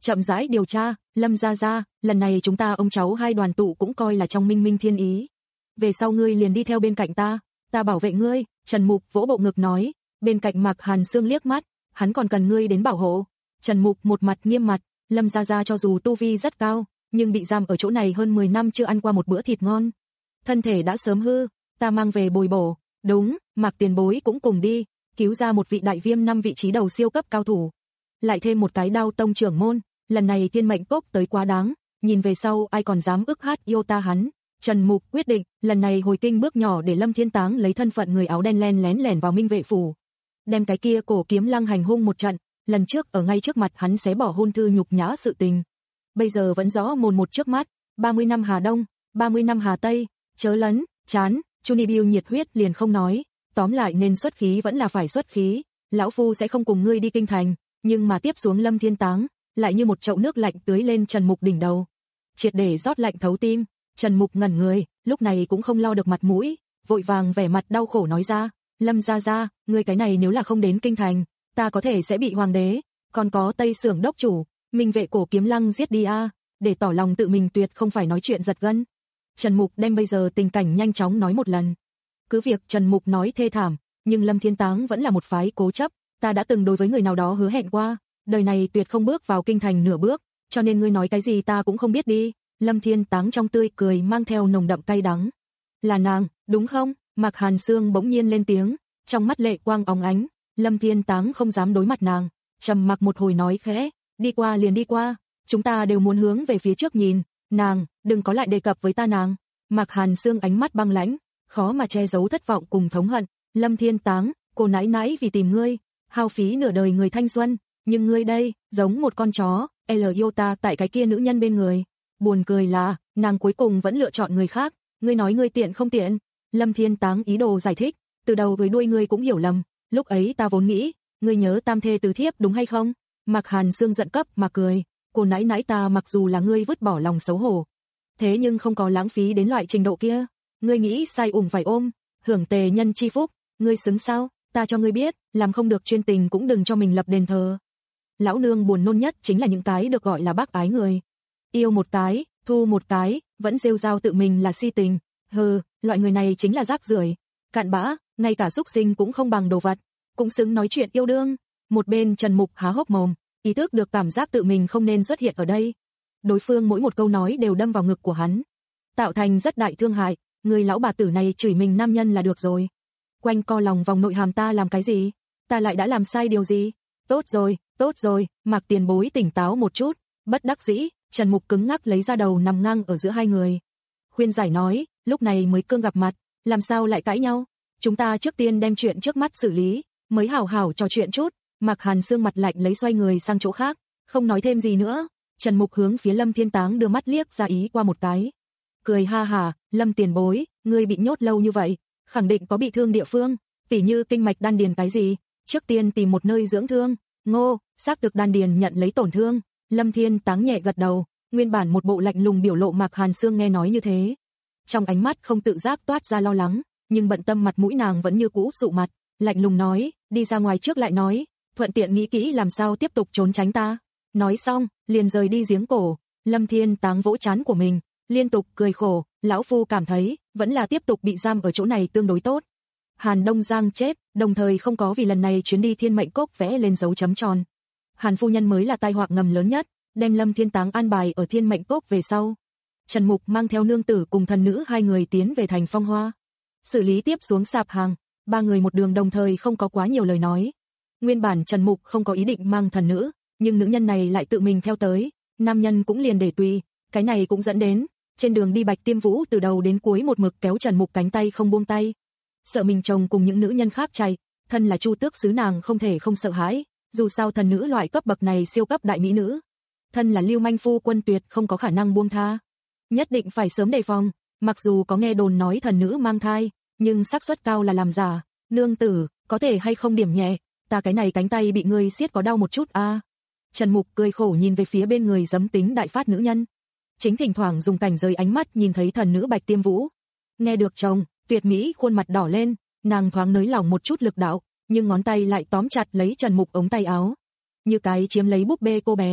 chậm rãi điều tra, Lâm gia gia, lần này chúng ta ông cháu hai đoàn tụ cũng coi là trong minh minh thiên ý. Về sau ngươi liền đi theo bên cạnh ta, ta bảo vệ ngươi, Trần Mục vỗ bộ ngực nói, bên cạnh Mạc Hàn Sương liếc mắt, hắn còn cần ngươi đến bảo hộ. Trần Mục một mặt nghiêm mặt, Lâm gia gia cho dù tu vi rất cao, nhưng bị giam ở chỗ này hơn mười năm chưa ăn qua một bữa thịt ngon. Thân thể đã sớm hư, ta mang về bồi bổ, đúng, Mạc tiền bối cũng cùng đi, cứu ra một vị đại viêm năm vị trí đầu siêu cấp cao thủ. Lại thêm một cái đao tông trưởng môn, lần này thiên mệnh cốc tới quá đáng, nhìn về sau ai còn dám ức hát yêu ta hắn. Trần Mục quyết định, lần này hồi kinh bước nhỏ để Lâm Thiên Táng lấy thân phận người áo đen len lén lẻn vào Minh Vệ phủ, đem cái kia cổ kiếm lăng hành hung một trận, lần trước ở ngay trước mặt hắn xé bỏ hôn thư nhục nhã sự tình. Bây giờ vẫn rõ mồn một trước mắt, ba mươi năm Hà Đông, ba mươi năm Hà Tây, chớ lấn, chán, Chuni Bill nhiệt huyết liền không nói, tóm lại nên xuất khí vẫn là phải xuất khí, lão phu sẽ không cùng ngươi đi kinh thành, nhưng mà tiếp xuống Lâm Thiên Táng, lại như một chậu nước lạnh tưới lên Trần Mục đỉnh đầu, triệt để rót lạnh thấu tim. Trần Mục ngẩn người, lúc này cũng không lo được mặt mũi, vội vàng vẻ mặt đau khổ nói ra, Lâm gia gia, ngươi cái này nếu là không đến kinh thành, ta có thể sẽ bị hoàng đế, còn có Tây Sưởng đốc chủ, Minh Vệ cổ kiếm lăng giết đi a, để tỏ lòng tự mình tuyệt không phải nói chuyện giật gân. Trần Mục đem bây giờ tình cảnh nhanh chóng nói một lần. Cứ việc Trần Mục nói thê thảm, nhưng Lâm Thiên Táng vẫn là một phái cố chấp, ta đã từng đối với người nào đó hứa hẹn qua, đời này tuyệt không bước vào kinh thành nửa bước, cho nên ngươi nói cái gì ta cũng không biết đi. Lâm Thiên Táng trong tươi cười mang theo nồng đậm cay đắng. Là nàng, đúng không? Mạc Hàn Sương bỗng nhiên lên tiếng, trong mắt lệ quang óng ánh. Lâm Thiên Táng không dám đối mặt nàng, trầm mặc một hồi nói khẽ, đi qua liền đi qua, chúng ta đều muốn hướng về phía trước nhìn, nàng, đừng có lại đề cập với ta nàng. Mạc Hàn Sương ánh mắt băng lãnh, khó mà che giấu thất vọng cùng thống hận. Lâm Thiên Táng, cô nãi nãi vì tìm ngươi, hao phí nửa đời người thanh xuân, nhưng ngươi đây, giống một con chó, L yêu ta tại cái kia nữ nhân bên người. Buồn cười là, nàng cuối cùng vẫn lựa chọn người khác, ngươi nói ngươi tiện không tiện. Lâm Thiên Táng ý đồ giải thích, từ đầu với đuôi ngươi cũng hiểu lầm, lúc ấy ta vốn nghĩ, ngươi nhớ tam thê tứ thiếp đúng hay không? Mạc Hàn Sương giận cấp mà cười, cô nãi nãi ta mặc dù là ngươi vứt bỏ lòng xấu hổ, thế nhưng không có lãng phí đến loại trình độ kia, ngươi nghĩ sai ủng phải ôm, hưởng tề nhân chi phúc, ngươi xứng sao? Ta cho ngươi biết, làm không được chuyên tình cũng đừng cho mình lập đền thờ. Lão nương buồn nôn nhất chính là những cái được gọi là bác ái người. Yêu một cái, thu một cái, vẫn rêu rao tự mình là si tình, hừ, loại người này chính là rác rưởi, cạn bã, ngay cả súc sinh cũng không bằng đồ vật, cũng xứng nói chuyện yêu đương. Một bên Trần Mục há hốc mồm, ý thức được cảm giác tự mình không nên xuất hiện ở đây. Đối phương mỗi một câu nói đều đâm vào ngực của hắn, tạo thành rất đại thương hại, người lão bà tử này chửi mình nam nhân là được rồi. Quanh co lòng vòng nội hàm ta làm cái gì? Ta lại đã làm sai điều gì? Tốt rồi, tốt rồi, Mạc tiền bối tỉnh táo một chút, bất đắc dĩ. Trần Mục cứng ngắc lấy ra đầu nằm ngang ở giữa hai người. Khuyên giải nói, lúc này mới cương gặp mặt, làm sao lại cãi nhau? Chúng ta trước tiên đem chuyện trước mắt xử lý, mới hảo hảo trò chuyện chút. Mạc Hàn Sương mặt lạnh lấy xoay người sang chỗ khác, không nói thêm gì nữa. Trần Mục hướng phía Lâm Thiên Táng đưa mắt liếc ra ý qua một cái. Cười ha hà, Lâm tiền bối, ngươi bị nhốt lâu như vậy, khẳng định có bị thương địa phương, tỉ như kinh mạch đan điền cái gì, trước tiên tìm một nơi dưỡng thương. Ngô, xác thực đan điền nhận lấy tổn thương. Lâm Thiên Táng nhẹ gật đầu, nguyên bản một bộ lạnh lùng biểu lộ Mạc Hàn Sương nghe nói như thế, trong ánh mắt không tự giác toát ra lo lắng, nhưng bận tâm mặt mũi nàng vẫn như cũ dụ mặt, lạnh lùng nói, đi ra ngoài trước lại nói, thuận tiện nghĩ kỹ làm sao tiếp tục trốn tránh ta. Nói xong, liền rời đi giếng cổ. Lâm Thiên Táng vỗ trán của mình, liên tục cười khổ, lão phu cảm thấy, vẫn là tiếp tục bị giam ở chỗ này tương đối tốt. Hàn Đông Giang chết, đồng thời không có vì lần này chuyến đi thiên mệnh cốc vẽ lên dấu chấm tròn. Hàn phu nhân mới là tai họa ngầm lớn nhất, đem Lâm Thiên Táng an bài ở thiên mệnh cốc về sau. Trần Mục mang theo nương tử cùng thần nữ hai người tiến về thành Phong Hoa. Xử lý tiếp xuống sạp hàng, ba người một đường đồng thời không có quá nhiều lời nói. Nguyên bản Trần Mục không có ý định mang thần nữ, nhưng nữ nhân này lại tự mình theo tới, nam nhân cũng liền để tùy, cái này cũng dẫn đến, trên đường đi Bạch Tiêm Vũ từ đầu đến cuối một mực kéo Trần Mục cánh tay không buông tay. Sợ mình chồng cùng những nữ nhân khác chạy, thân là Chu Tước xứ nàng không thể không sợ hãi, dù sao thần nữ loại cấp bậc này siêu cấp đại mỹ nữ, thân là lưu manh phu quân tuyệt không có khả năng buông tha. Nhất định phải sớm đề phòng, mặc dù có nghe đồn nói thần nữ mang thai, nhưng xác suất cao là làm giả. Nương tử, có thể hay không điểm nhẹ, ta cái này cánh tay bị ngươi siết có đau một chút a. À. Trần Mục cười khổ nhìn về phía bên người giấm tính đại phát nữ nhân, chính thỉnh thoảng dùng cảnh rời ánh mắt nhìn thấy thần nữ Bạch Tiêm Vũ. Nghe được chồng, tuyệt mỹ khuôn mặt đỏ lên, nàng thoáng nới lỏng một chút lực đạo, nhưng ngón tay lại tóm chặt lấy Trần Mục ống tay áo, như cái chiếm lấy búp bê cô bé,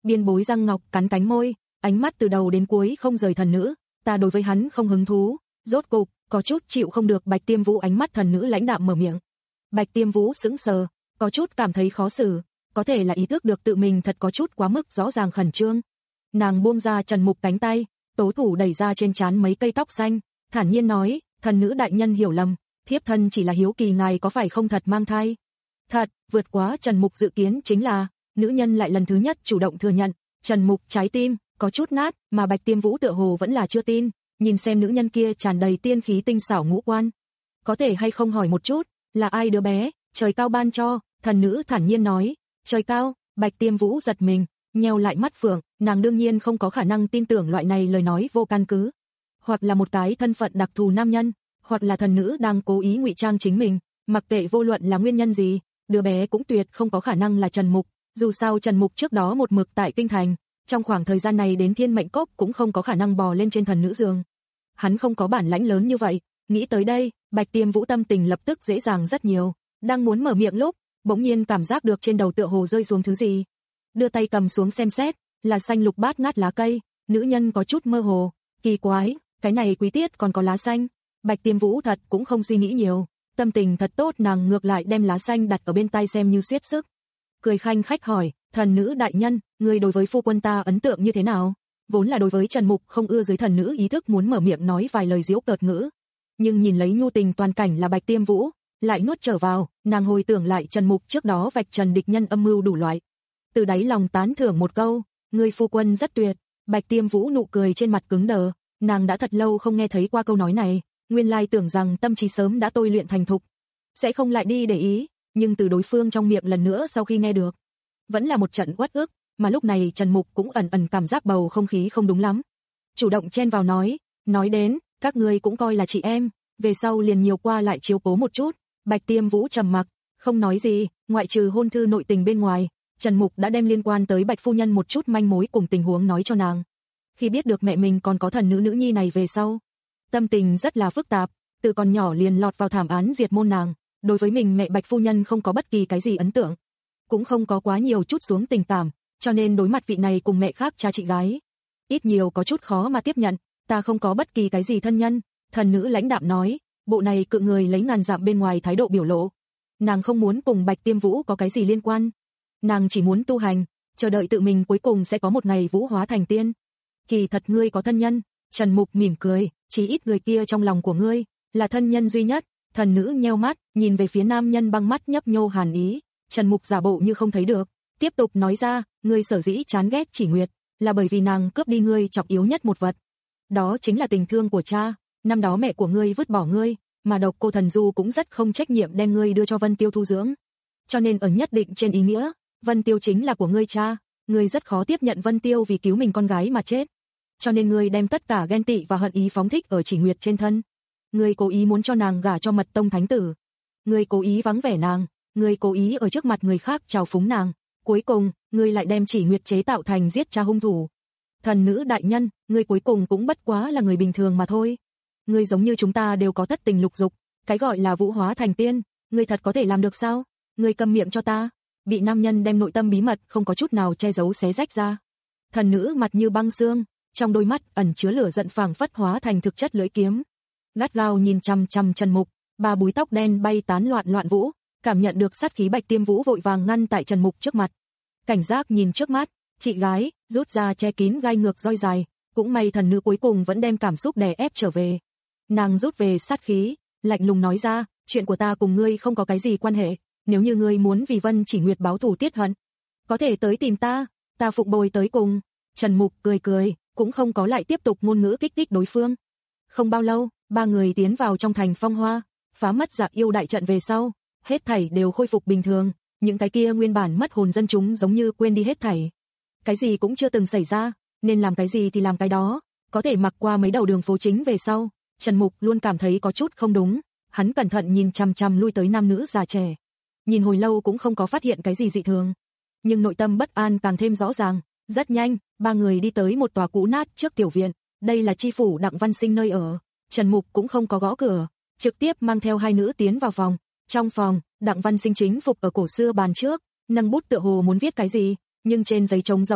Biên Bối răng ngọc cắn cánh môi, ánh mắt từ đầu đến cuối không rời thần nữ, ta đối với hắn không hứng thú. Rốt cục, có chút chịu không được Bạch Tiêm Vũ ánh mắt thần nữ lãnh đạm mở miệng. Bạch Tiêm Vũ sững sờ, có chút cảm thấy khó xử, có thể là ý thức được tự mình thật có chút quá mức rõ ràng khẩn trương. Nàng buông ra Trần Mục cánh tay, tố thủ đẩy ra trên trán mấy cây tóc xanh, thản nhiên nói, thần nữ đại nhân hiểu lầm, thiếp thân chỉ là hiếu kỳ ngài có phải không thật mang thai. Thật, vượt quá Trần Mục dự kiến chính là, nữ nhân lại lần thứ nhất chủ động thừa nhận, Trần Mục trái tim có chút nát, mà Bạch Tiêm Vũ tựa hồ vẫn là chưa tin, nhìn xem nữ nhân kia tràn đầy tiên khí tinh xảo ngũ quan. Có thể hay không hỏi một chút, là ai đứa bé, trời cao ban cho, thần nữ thản nhiên nói, trời cao. Bạch Tiêm Vũ giật mình, nheo lại mắt phượng, nàng đương nhiên không có khả năng tin tưởng loại này lời nói vô căn cứ. Hoặc là một cái thân phận đặc thù nam nhân, hoặc là thần nữ đang cố ý ngụy trang chính mình, mặc kệ vô luận là nguyên nhân gì, đứa bé cũng tuyệt không có khả năng là Trần Mục, dù sao Trần Mục trước đó một mực tại kinh thành, trong khoảng thời gian này đến Thiên Mệnh Cốc cũng không có khả năng bò lên trên thần nữ giường. Hắn không có bản lãnh lớn như vậy, nghĩ tới đây, Bạch Tiêm Vũ tâm tình lập tức dễ dàng rất nhiều, đang muốn mở miệng lúc, bỗng nhiên cảm giác được trên đầu tựa hồ rơi xuống thứ gì. Đưa tay cầm xuống xem xét, là xanh lục bát ngát lá cây, nữ nhân có chút mơ hồ, kỳ quái, cái này quý tiết còn có lá xanh. Bạch Tiêm Vũ thật cũng không suy nghĩ nhiều, tâm tình thật tốt, nàng ngược lại đem lá xanh đặt ở bên tay xem như xuyết sức. Cười khanh khách hỏi, thần nữ đại nhân, người đối với phu quân ta ấn tượng như thế nào? Vốn là đối với Trần Mục không ưa dưới thần nữ ý thức muốn mở miệng nói vài lời giễu cợt ngữ, nhưng nhìn lấy nhu tình toàn cảnh là Bạch Tiêm Vũ, lại nuốt trở vào, nàng hồi tưởng lại Trần Mục trước đó vạch trần địch nhân âm mưu đủ loại. Từ đáy lòng tán thưởng một câu, người phu quân rất tuyệt. Bạch Tiêm Vũ nụ cười trên mặt cứng đờ, nàng đã thật lâu không nghe thấy qua câu nói này, nguyên lai tưởng rằng tâm trí sớm đã tôi luyện thành thục, sẽ không lại đi để ý, nhưng từ đối phương trong miệng lần nữa sau khi nghe được, vẫn là một trận uất ức, mà lúc này Trần Mục cũng ẩn ẩn cảm giác bầu không khí không đúng lắm. Chủ động chen vào nói, nói đến, các ngươi cũng coi là chị em, về sau liền nhiều qua lại chiếu cố một chút. Bạch Tiêm Vũ trầm mặc, không nói gì, ngoại trừ hôn thư nội tình bên ngoài, Trần Mục đã đem liên quan tới Bạch phu nhân một chút manh mối cùng tình huống nói cho nàng. Khi biết được mẹ mình còn có thần nữ nữ nhi này về sau, tâm tình rất là phức tạp, từ còn nhỏ liền lọt vào thảm án diệt môn nàng, đối với mình mẹ Bạch phu nhân không có bất kỳ cái gì ấn tượng, cũng không có quá nhiều chút xuống tình cảm, cho nên đối mặt vị này cùng mẹ khác cha chị gái, ít nhiều có chút khó mà tiếp nhận. Ta không có bất kỳ cái gì thân nhân, thần nữ lãnh đạm nói, bộ này cự người lấy ngàn dặm bên ngoài thái độ biểu lộ. Nàng không muốn cùng Bạch Tiêm Vũ có cái gì liên quan, nàng chỉ muốn tu hành, chờ đợi tự mình cuối cùng sẽ có một ngày vũ hóa thành tiên. Kỳ thật ngươi có thân nhân. Trần Mục mỉm cười, chỉ ít người kia trong lòng của ngươi là thân nhân duy nhất. Thần nữ nheo mắt, nhìn về phía nam nhân băng mắt nhấp nhô hàn ý. Trần Mục giả bộ như không thấy được, tiếp tục nói ra, ngươi sở dĩ chán ghét Chỉ Nguyệt, là bởi vì nàng cướp đi ngươi trọng yếu nhất một vật. Đó chính là tình thương của cha. Năm đó mẹ của ngươi vứt bỏ ngươi, mà Độc Cô Thần Du cũng rất không trách nhiệm đem ngươi đưa cho Vân Tiêu thu dưỡng. Cho nên ở nhất định trên ý nghĩa, Vân Tiêu chính là của ngươi cha, ngươi rất khó tiếp nhận Vân Tiêu vì cứu mình con gái mà chết. Cho nên ngươi đem tất cả ghen tị và hận ý phóng thích ở Chỉ Nguyệt trên thân. Ngươi cố ý muốn cho nàng gả cho Mật Tông thánh tử. Ngươi cố ý vắng vẻ nàng, ngươi cố ý ở trước mặt người khác trào phúng nàng. Cuối cùng, ngươi lại đem Chỉ Nguyệt chế tạo thành giết cha hung thủ. Thần nữ đại nhân, ngươi cuối cùng cũng bất quá là người bình thường mà thôi. Ngươi giống như chúng ta đều có thất tình lục dục, cái gọi là vũ hóa thành tiên, ngươi thật có thể làm được sao? Ngươi câm miệng cho ta. Bị nam nhân đem nội tâm bí mật không có chút nào che giấu xé rách ra. Thần nữ mặt như băng xương, trong đôi mắt ẩn chứa lửa giận phảng phất hóa thành thực chất lưỡi kiếm. Gắt gao nhìn chằm chằm Trần Mục, ba búi tóc đen bay tán loạn loạn vũ, cảm nhận được sát khí Bạch Tiêm Vũ vội vàng ngăn tại Trần Mục trước mặt. Cảnh giác nhìn trước mắt, chị gái, rút ra che kín gai ngược roi dài, cũng may thần nữ cuối cùng vẫn đem cảm xúc đè ép trở về. Nàng rút về sát khí, lạnh lùng nói ra, chuyện của ta cùng ngươi không có cái gì quan hệ, nếu như ngươi muốn vì Vân Chỉ Nguyệt báo thù tiết hận, có thể tới tìm ta, ta phục bồi tới cùng. Trần Mục cười cười, cũng không có lại tiếp tục ngôn ngữ kích thích đối phương. Không bao lâu, ba người tiến vào trong thành Phong Hoa, phá mất Dạ Yêu đại trận về sau, hết thảy đều khôi phục bình thường, những cái kia nguyên bản mất hồn dân chúng giống như quên đi hết thảy. Cái gì cũng chưa từng xảy ra, nên làm cái gì thì làm cái đó, có thể mặc qua mấy đầu đường phố chính về sau, Trần Mục luôn cảm thấy có chút không đúng, hắn cẩn thận nhìn chằm chằm lui tới nam nữ già trẻ. Nhìn hồi lâu cũng không có phát hiện cái gì dị thường, nhưng nội tâm bất an càng thêm rõ ràng. Rất nhanh, ba người đi tới một tòa cũ nát trước tiểu viện, đây là chi phủ Đặng Văn Sinh nơi ở. Trần Mục cũng không có gõ cửa, trực tiếp mang theo hai nữ tiến vào phòng. Trong phòng, Đặng Văn Sinh chính phục ở cổ xưa bàn trước, nâng bút tựa hồ muốn viết cái gì, nhưng trên giấy trống rỗng,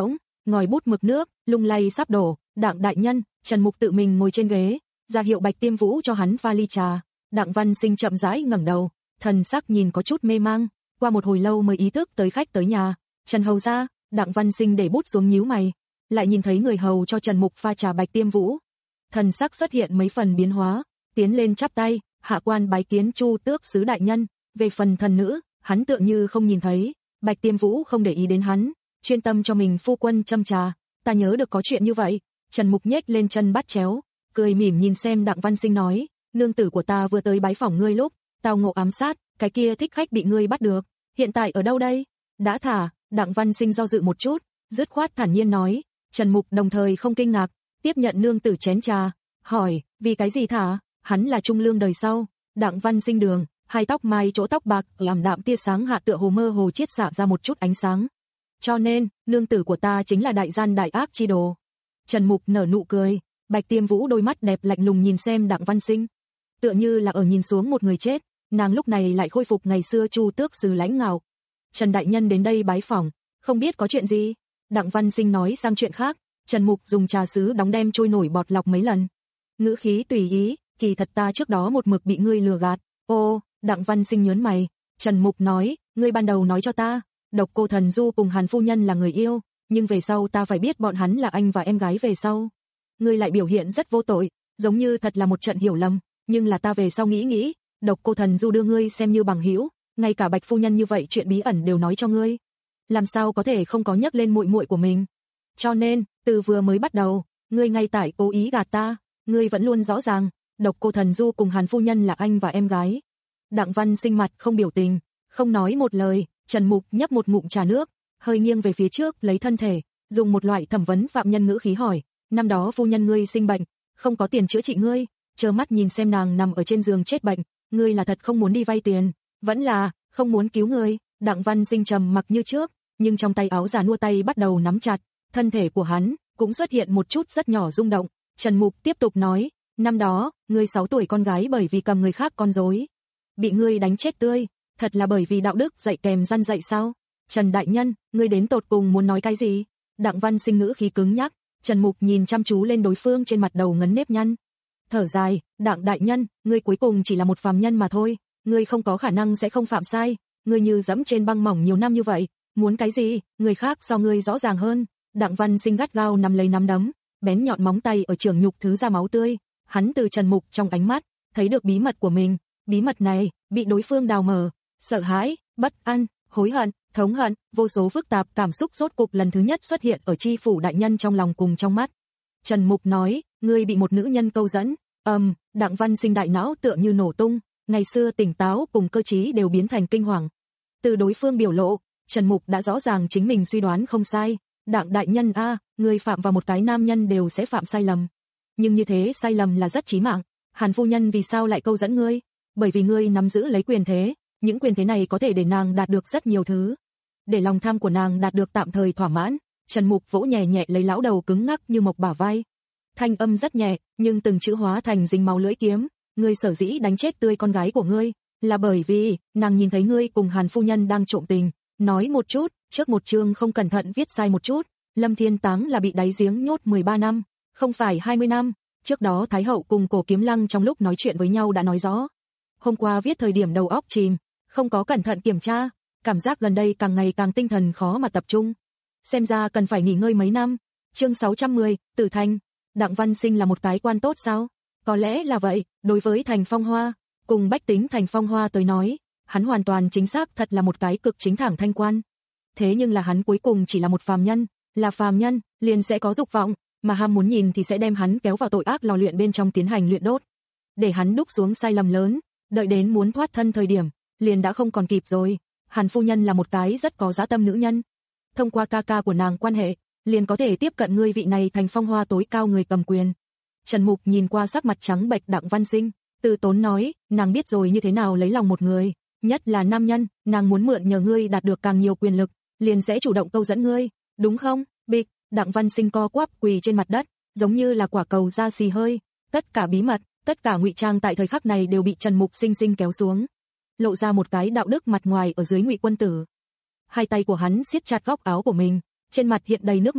ngòi bút mực nước, lung lay sắp đổ, Đặng đại nhân, Trần Mục tự mình ngồi trên ghế, ra hiệu Bạch Tiêm Vũ cho hắn pha ly trà. Đặng Văn Sinh chậm rãi ngẩng đầu, thần sắc nhìn có chút mê mang, qua một hồi lâu mới ý thức tới khách tới nhà. Trần hầu gia. Đặng Văn Sinh để bút xuống nhíu mày, lại nhìn thấy người hầu cho Trần Mục pha trà Bạch Tiêm Vũ. Thần sắc xuất hiện mấy phần biến hóa, tiến lên chắp tay, hạ quan bái kiến Chu Tước sứ đại nhân. Về phần thần nữ, hắn tựa như không nhìn thấy. Bạch Tiêm Vũ không để ý đến hắn, chuyên tâm cho mình phu quân châm trà. Ta nhớ được có chuyện như vậy. Trần Mục nhếch lên chân bắt chéo, cười mỉm nhìn xem Đặng Văn Sinh nói, nương tử của ta vừa tới bái phỏng ngươi lúc tao ngộ ám sát, cái kia thích khách bị ngươi bắt được, hiện tại ở đâu đây? Đã thả. Đặng Văn Sinh do dự một chút, dứt khoát thản nhiên nói. Trần Mục đồng thời không kinh ngạc, tiếp nhận nương tử chén trà, hỏi, vì cái gì thả? Hắn là trung lương đời sau. Đặng Văn Sinh đường, hai tóc mai chỗ tóc bạc làm đạm tia sáng hạ tựa hồ mơ hồ chiết xạ ra một chút ánh sáng. Cho nên, nương tử của ta chính là đại gian đại ác chi đồ. Trần Mục nở nụ cười, Bạch Tiêm Vũ đôi mắt đẹp lạnh lùng nhìn xem Đặng Văn Sinh, tựa như là ở nhìn xuống một người chết. Nàng lúc này lại khôi phục ngày xưa Chu Tước sứ lãnh ngạo. Trần đại nhân đến đây bái phỏng, không biết có chuyện gì? Đặng Văn Sinh nói sang chuyện khác. Trần Mục dùng trà sứ đóng đem trôi nổi bọt lọc mấy lần, ngữ khí tùy ý, kỳ thật ta trước đó một mực bị ngươi lừa gạt. Ô, Đặng Văn Sinh nhớn mày. Trần Mục nói, ngươi ban đầu nói cho ta, Độc Cô Thần Du cùng Hàn phu nhân là người yêu, nhưng về sau ta phải biết bọn hắn là anh và em gái về sau. Ngươi lại biểu hiện rất vô tội, giống như thật là một trận hiểu lầm, nhưng là ta về sau nghĩ nghĩ, Độc Cô Thần Du đưa ngươi xem như bằng hữu, ngay cả Bạch phu nhân như vậy chuyện bí ẩn đều nói cho ngươi, làm sao có thể không có nhắc lên muội muội của mình. Cho nên, từ vừa mới bắt đầu, ngươi ngay tại cố ý gạt ta, ngươi vẫn luôn rõ ràng, Độc Cô Thần Du cùng Hàn phu nhân là anh và em gái. Đặng Văn Sinh mặt không biểu tình, không nói một lời. Trần Mục nhấp một ngụm trà nước, hơi nghiêng về phía trước lấy thân thể, dùng một loại thẩm vấn phạm nhân ngữ khí hỏi, năm đó phu nhân ngươi sinh bệnh, không có tiền chữa trị ngươi, trơ mắt nhìn xem nàng nằm ở trên giường chết bệnh, ngươi là thật không muốn đi vay tiền, vẫn là không muốn cứu ngươi? Đặng Văn Sinh trầm mặc như trước, nhưng trong tay áo già nua tay bắt đầu nắm chặt, thân thể của hắn cũng xuất hiện một chút rất nhỏ rung động. Trần Mục tiếp tục nói, năm đó, ngươi sáu tuổi con gái bởi vì cầm người khác con rối, bị ngươi đánh chết tươi, thật là bởi vì đạo đức dạy kèm răn dạy sao? Trần đại nhân, ngươi đến tột cùng muốn nói cái gì? Đặng Văn Sinh ngữ khí cứng nhắc. Trần Mục nhìn chăm chú lên đối phương, trên mặt đầu ngấn nếp nhăn, thở dài, Đặng đại nhân, ngươi cuối cùng chỉ là một phàm nhân mà thôi, ngươi không có khả năng sẽ không phạm sai, ngươi như dẫm trên băng mỏng nhiều năm như vậy, muốn cái gì, người khác so ngươi rõ ràng hơn. Đặng Văn Sinh gắt gao nắm lấy nắm đấm, bén nhọn móng tay ở trường nhục thứ ra máu tươi, hắn từ Trần Mục trong ánh mắt thấy được bí mật của mình, bí mật này bị đối phương đào mở, sợ hãi, bất an, hối hận, thống hận, vô số phức tạp cảm xúc rốt cục lần thứ nhất xuất hiện ở chi phủ đại nhân trong lòng cùng trong mắt. Trần Mục nói, ngươi bị một nữ nhân câu dẫn. Ầm, um, Đặng Văn Sinh đại não tựa như nổ tung, ngày xưa tỉnh táo cùng cơ trí đều biến thành kinh hoàng. Từ đối phương biểu lộ, Trần Mục đã rõ ràng chính mình suy đoán không sai. Đặng đại nhân a, à, ngươi phạm vào một cái nam nhân đều sẽ phạm sai lầm, nhưng như thế sai lầm là rất chí mạng. Hàn phu nhân vì sao lại câu dẫn ngươi? Bởi vì ngươi nắm giữ lấy quyền thế, những quyền thế này có thể để nàng đạt được rất nhiều thứ, để lòng tham của nàng đạt được tạm thời thỏa mãn. Trần Mục vỗ nhẹ nhẹ lấy lão đầu cứng ngắc như mộc bả vai, thanh âm rất nhẹ, nhưng từng chữ hóa thành dính máu lưỡi kiếm. Ngươi sở dĩ đánh chết tươi con gái của ngươi, là bởi vì nàng nhìn thấy ngươi cùng Hàn phu nhân đang trộm tình. Nói một chút, trước một chương không cẩn thận viết sai một chút, Lâm Thiên Táng là bị đáy giếng nhốt mười ba năm, không phải hai mươi năm. Trước đó Thái hậu cùng Cổ Kiếm Lăng trong lúc nói chuyện với nhau đã nói rõ. Hôm qua viết thời điểm đầu óc chìm, không có cẩn thận kiểm tra, cảm giác gần đây càng ngày càng tinh thần khó mà tập trung. Xem ra cần phải nghỉ ngơi mấy năm. Chương sáu trăm mười, Tử Thành. Đặng Văn Sinh là một cái quan tốt sao? Có lẽ là vậy, đối với Thành Phong Hoa, cùng bách tính Thành Phong Hoa tới nói, hắn hoàn toàn chính xác thật là một cái cực chính thẳng thanh quan. Thế nhưng là hắn cuối cùng chỉ là một phàm nhân, là phàm nhân, liền sẽ có dục vọng, mà ham muốn nhìn thì sẽ đem hắn kéo vào tội ác lò luyện bên trong tiến hành luyện đốt. Để hắn đúc xuống sai lầm lớn, đợi đến muốn thoát thân thời điểm, liền đã không còn kịp rồi. Hàn phu nhân là một cái rất có dã tâm nữ nhân. Thông qua ca ca của nàng quan hệ, liền có thể tiếp cận ngươi vị này Thành Phong Hoa tối cao người cầm quyền. Trần Mục nhìn qua sắc mặt trắng bệch Đặng Văn Sinh, từ tốn nói, nàng biết rồi như thế nào lấy lòng một người, nhất là nam nhân, nàng muốn mượn nhờ ngươi đạt được càng nhiều quyền lực, liền sẽ chủ động câu dẫn ngươi, đúng không? Bịch, Đặng Văn Sinh co quắp quỳ trên mặt đất, giống như là quả cầu ra xì hơi, tất cả bí mật, tất cả ngụy trang tại thời khắc này đều bị Trần Mục sinh sinh kéo xuống, lộ ra một cái đạo đức mặt ngoài ở dưới ngụy quân tử. Hai tay của hắn siết chặt góc áo của mình, trên mặt hiện đầy nước mắt,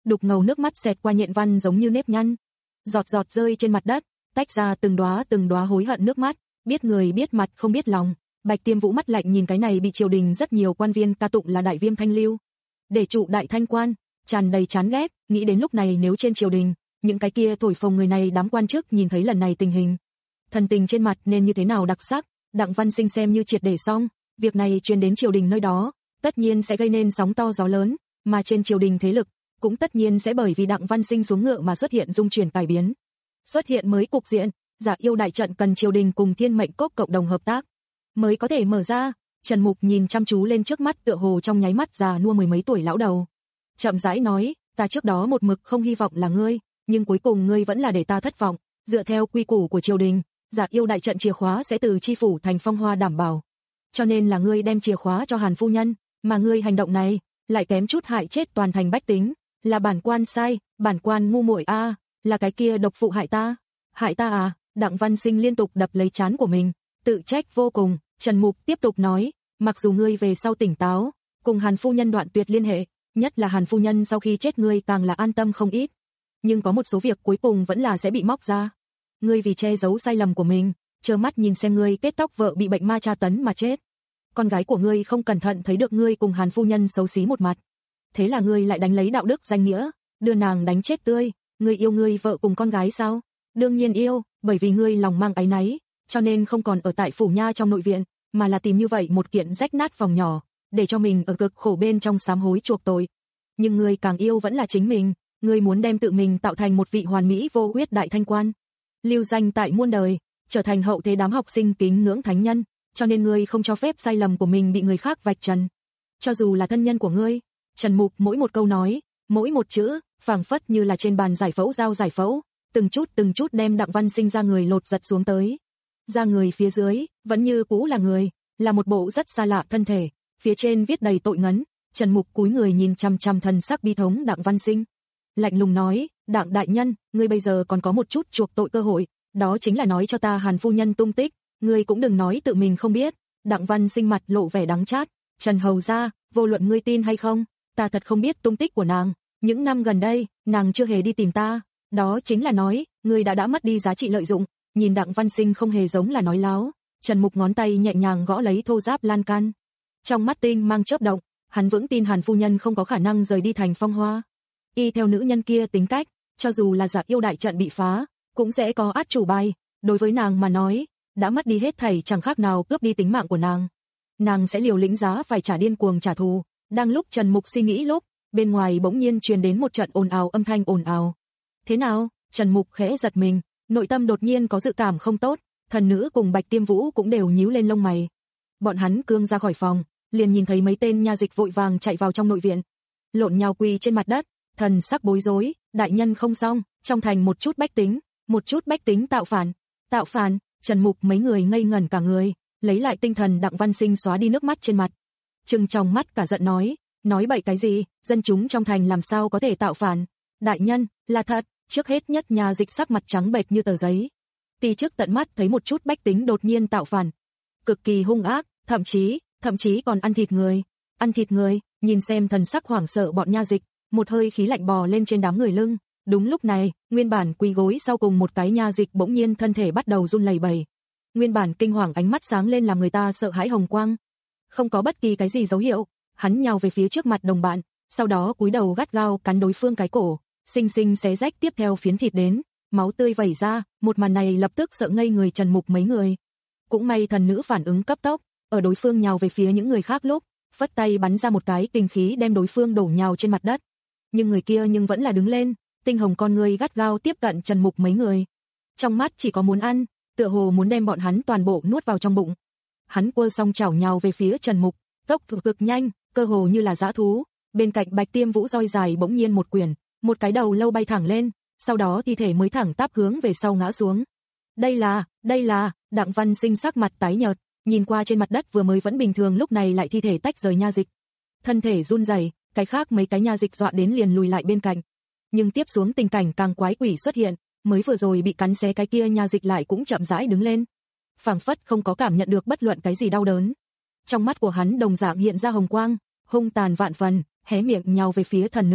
đục ngầu nước mắt xẹt qua nhện văn giống như nếp nhăn. Giọt giọt rơi trên mặt đất, tách ra từng đóa từng đóa hối hận nước mắt, biết người biết mặt không biết lòng. Bạch Tiêm Vũ mắt lạnh nhìn cái này bị triều đình rất nhiều quan viên ca tụng là đại viêm thanh lưu, để trụ đại thanh quan, tràn đầy chán ghét, nghĩ đến lúc này nếu trên triều đình, những cái kia thổi phồng người này đám quan chức nhìn thấy lần này tình hình, thần tình trên mặt nên như thế nào đặc sắc. Đặng Văn Sinh xem như triệt để xong, việc này truyền đến triều đình nơi đó, tất nhiên sẽ gây nên sóng to gió lớn, mà trên triều đình thế lực cũng tất nhiên sẽ bởi vì Đặng Văn Sinh xuống ngựa mà xuất hiện dung chuyển cải biến. Xuất hiện mới cục diện, Dạ Yêu đại trận cần triều đình cùng Thiên Mệnh Cốc cộng đồng hợp tác mới có thể mở ra. Trần Mục nhìn chăm chú lên trước mắt tựa hồ trong nháy mắt già nua mười mấy tuổi lão đầu, chậm rãi nói, ta trước đó một mực không hy vọng là ngươi, nhưng cuối cùng ngươi vẫn là để ta thất vọng. Dựa theo quy củ của triều đình, Dạ Yêu đại trận chìa khóa sẽ từ chi phủ thành Phong Hoa đảm bảo, cho nên là ngươi đem chìa khóa cho Hàn phu nhân, mà ngươi hành động này lại kém chút hại chết toàn thành bách tính, là bản quan sai, bản quan ngu muội a, à, là cái kia độc phụ hại ta, hại ta à? Đặng Văn Sinh liên tục đập lấy trán của mình, tự trách vô cùng. Trần Mục tiếp tục nói, mặc dù ngươi về sau tỉnh táo, cùng Hàn phu nhân đoạn tuyệt liên hệ, nhất là Hàn phu nhân sau khi chết ngươi càng là an tâm không ít, nhưng có một số việc cuối cùng vẫn là sẽ bị móc ra. Ngươi vì che giấu sai lầm của mình, trơ mắt nhìn xem ngươi kết tóc vợ bị bệnh ma tra tấn mà chết. Con gái của ngươi không cẩn thận thấy được ngươi cùng Hàn phu nhân xấu xí một mặt, thế là ngươi lại đánh lấy đạo đức danh nghĩa, đưa nàng đánh chết tươi. Ngươi yêu ngươi vợ cùng con gái sao? Đương nhiên yêu, bởi vì ngươi lòng mang áy náy, cho nên không còn ở tại phủ nha trong nội viện, mà là tìm như vậy một kiện rách nát phòng nhỏ, để cho mình ở cực khổ bên trong sám hối chuộc tội. Nhưng ngươi càng yêu vẫn là chính mình, ngươi muốn đem tự mình tạo thành một vị hoàn mỹ vô huyết đại thanh quan, lưu danh tại muôn đời, trở thành hậu thế đám học sinh kính ngưỡng thánh nhân, cho nên ngươi không cho phép sai lầm của mình bị người khác vạch trần. Cho dù là thân nhân của ngươi. Trần Mục mỗi một câu nói, mỗi một chữ, phảng phất như là trên bàn giải phẫu dao giải phẫu, từng chút từng chút đem Đặng Văn Sinh ra người lột giật xuống tới. Ra người phía dưới, vẫn như cũ là người, là một bộ rất xa lạ thân thể, phía trên viết đầy tội ngấn. Trần Mục cúi người nhìn chằm chằm thần sắc bi thống Đặng Văn Sinh, lạnh lùng nói, Đặng đại nhân, ngươi bây giờ còn có một chút chuộc tội cơ hội, đó chính là nói cho ta Hàn phu nhân tung tích, ngươi cũng đừng nói tự mình không biết. Đặng Văn Sinh mặt lộ vẻ đắng chát, Trần hầu gia, vô luận ngươi tin hay không, ta thật không biết tung tích của nàng, những năm gần đây, nàng chưa hề đi tìm ta, đó chính là nói, ngươi đã đã mất đi giá trị lợi dụng. Nhìn Đặng Văn Sinh không hề giống là nói láo, Trần Mục ngón tay nhẹ nhàng gõ lấy thô giáp lan can. Trong mắt tinh mang chớp động, hắn vững tin Hàn phu nhân không có khả năng rời đi thành Phong Hoa. Y theo nữ nhân kia tính cách, cho dù là Dạ Yêu đại trận bị phá, cũng sẽ có át chủ bài, đối với nàng mà nói, đã mất đi hết thảy chẳng khác nào cướp đi tính mạng của nàng. Nàng sẽ liều lĩnh giá phải trả điên cuồng trả thù. Đang lúc Trần Mục suy nghĩ lúc, bên ngoài bỗng nhiên truyền đến một trận ồn ào âm thanh ồn ào. Thế nào? Trần Mục khẽ giật mình, nội tâm đột nhiên có dự cảm không tốt, thần nữ cùng Bạch Tiêm Vũ cũng đều nhíu lên lông mày. Bọn hắn cương ra khỏi phòng, liền nhìn thấy mấy tên nha dịch vội vàng chạy vào trong nội viện, lộn nhào quỳ trên mặt đất, thần sắc bối rối, đại nhân không xong, trong thành một chút bách tính, một chút bách tính tạo phản, tạo phản. Trần Mục mấy người ngây ngẩn cả người, lấy lại tinh thần. Đặng Văn Sinh xóa đi nước mắt trên mặt, trừng trong mắt cả giận nói, nói bậy cái gì, dân chúng trong thành làm sao có thể tạo phản? Đại nhân, là thật. Trước hết nhất nhà dịch sắc mặt trắng bệch như tờ giấy. Tì trước tận mắt thấy một chút bách tính đột nhiên tạo phản, cực kỳ hung ác, thậm chí, thậm chí còn ăn thịt người, ăn thịt người. Nhìn xem thần sắc hoảng sợ bọn nha dịch, một hơi khí lạnh bò lên trên đám người lưng. Đúng lúc này, nguyên bản quỳ gối sau cùng một cái nha dịch bỗng nhiên thân thể bắt đầu run lẩy bẩy. Nguyên bản kinh hoàng ánh mắt sáng lên làm người ta sợ hãi hồng quang. Không có bất kỳ cái gì dấu hiệu, hắn nhào về phía trước mặt đồng bạn, sau đó cúi đầu gắt gao cắn đối phương cái cổ, xinh xinh xé rách tiếp theo phiến thịt đến, máu tươi vẩy ra. Một màn này lập tức sợ ngây người Trần Mục mấy người. Cũng may thần nữ phản ứng cấp tốc, ở đối phương nhào về phía những người khác lúc, phất tay bắn ra một cái kinh khí đem đối phương đổ nhào trên mặt đất. Nhưng người kia nhưng vẫn là đứng lên, tinh hồng con người gắt gao tiếp cận Trần Mục mấy người. Trong mắt chỉ có muốn ăn, tựa hồ muốn đem bọn hắn toàn bộ nuốt vào trong bụng. Hắn quơ xong chảo nhào về phía Trần Mục, tốc độ cực nhanh, cơ hồ như là dã thú. Bên cạnh Bạch Tiêm Vũ roi dài bỗng nhiên một quyển, một cái đầu lâu bay thẳng lên, sau đó thi thể mới thẳng tắp hướng về sau ngã xuống. Đây là, đây là, Đặng Văn Sinh sắc mặt tái nhợt, nhìn qua trên mặt đất vừa mới vẫn bình thường lúc này lại thi thể tách rời nha dịch. Thân thể run rẩy, cái khác mấy cái nha dịch dọa đến liền lùi lại bên cạnh. Nhưng tiếp xuống tình cảnh càng quái quỷ xuất hiện, mới vừa rồi bị cắn xé cái kia nha dịch lại cũng chậm rãi đứng lên, phảng phất không có cảm nhận được bất luận cái gì đau đớn. Trong mắt của hắn đồng dạng hiện ra hồng quang, hung tàn vạn phần, hé miệng nhào về phía thần nữ,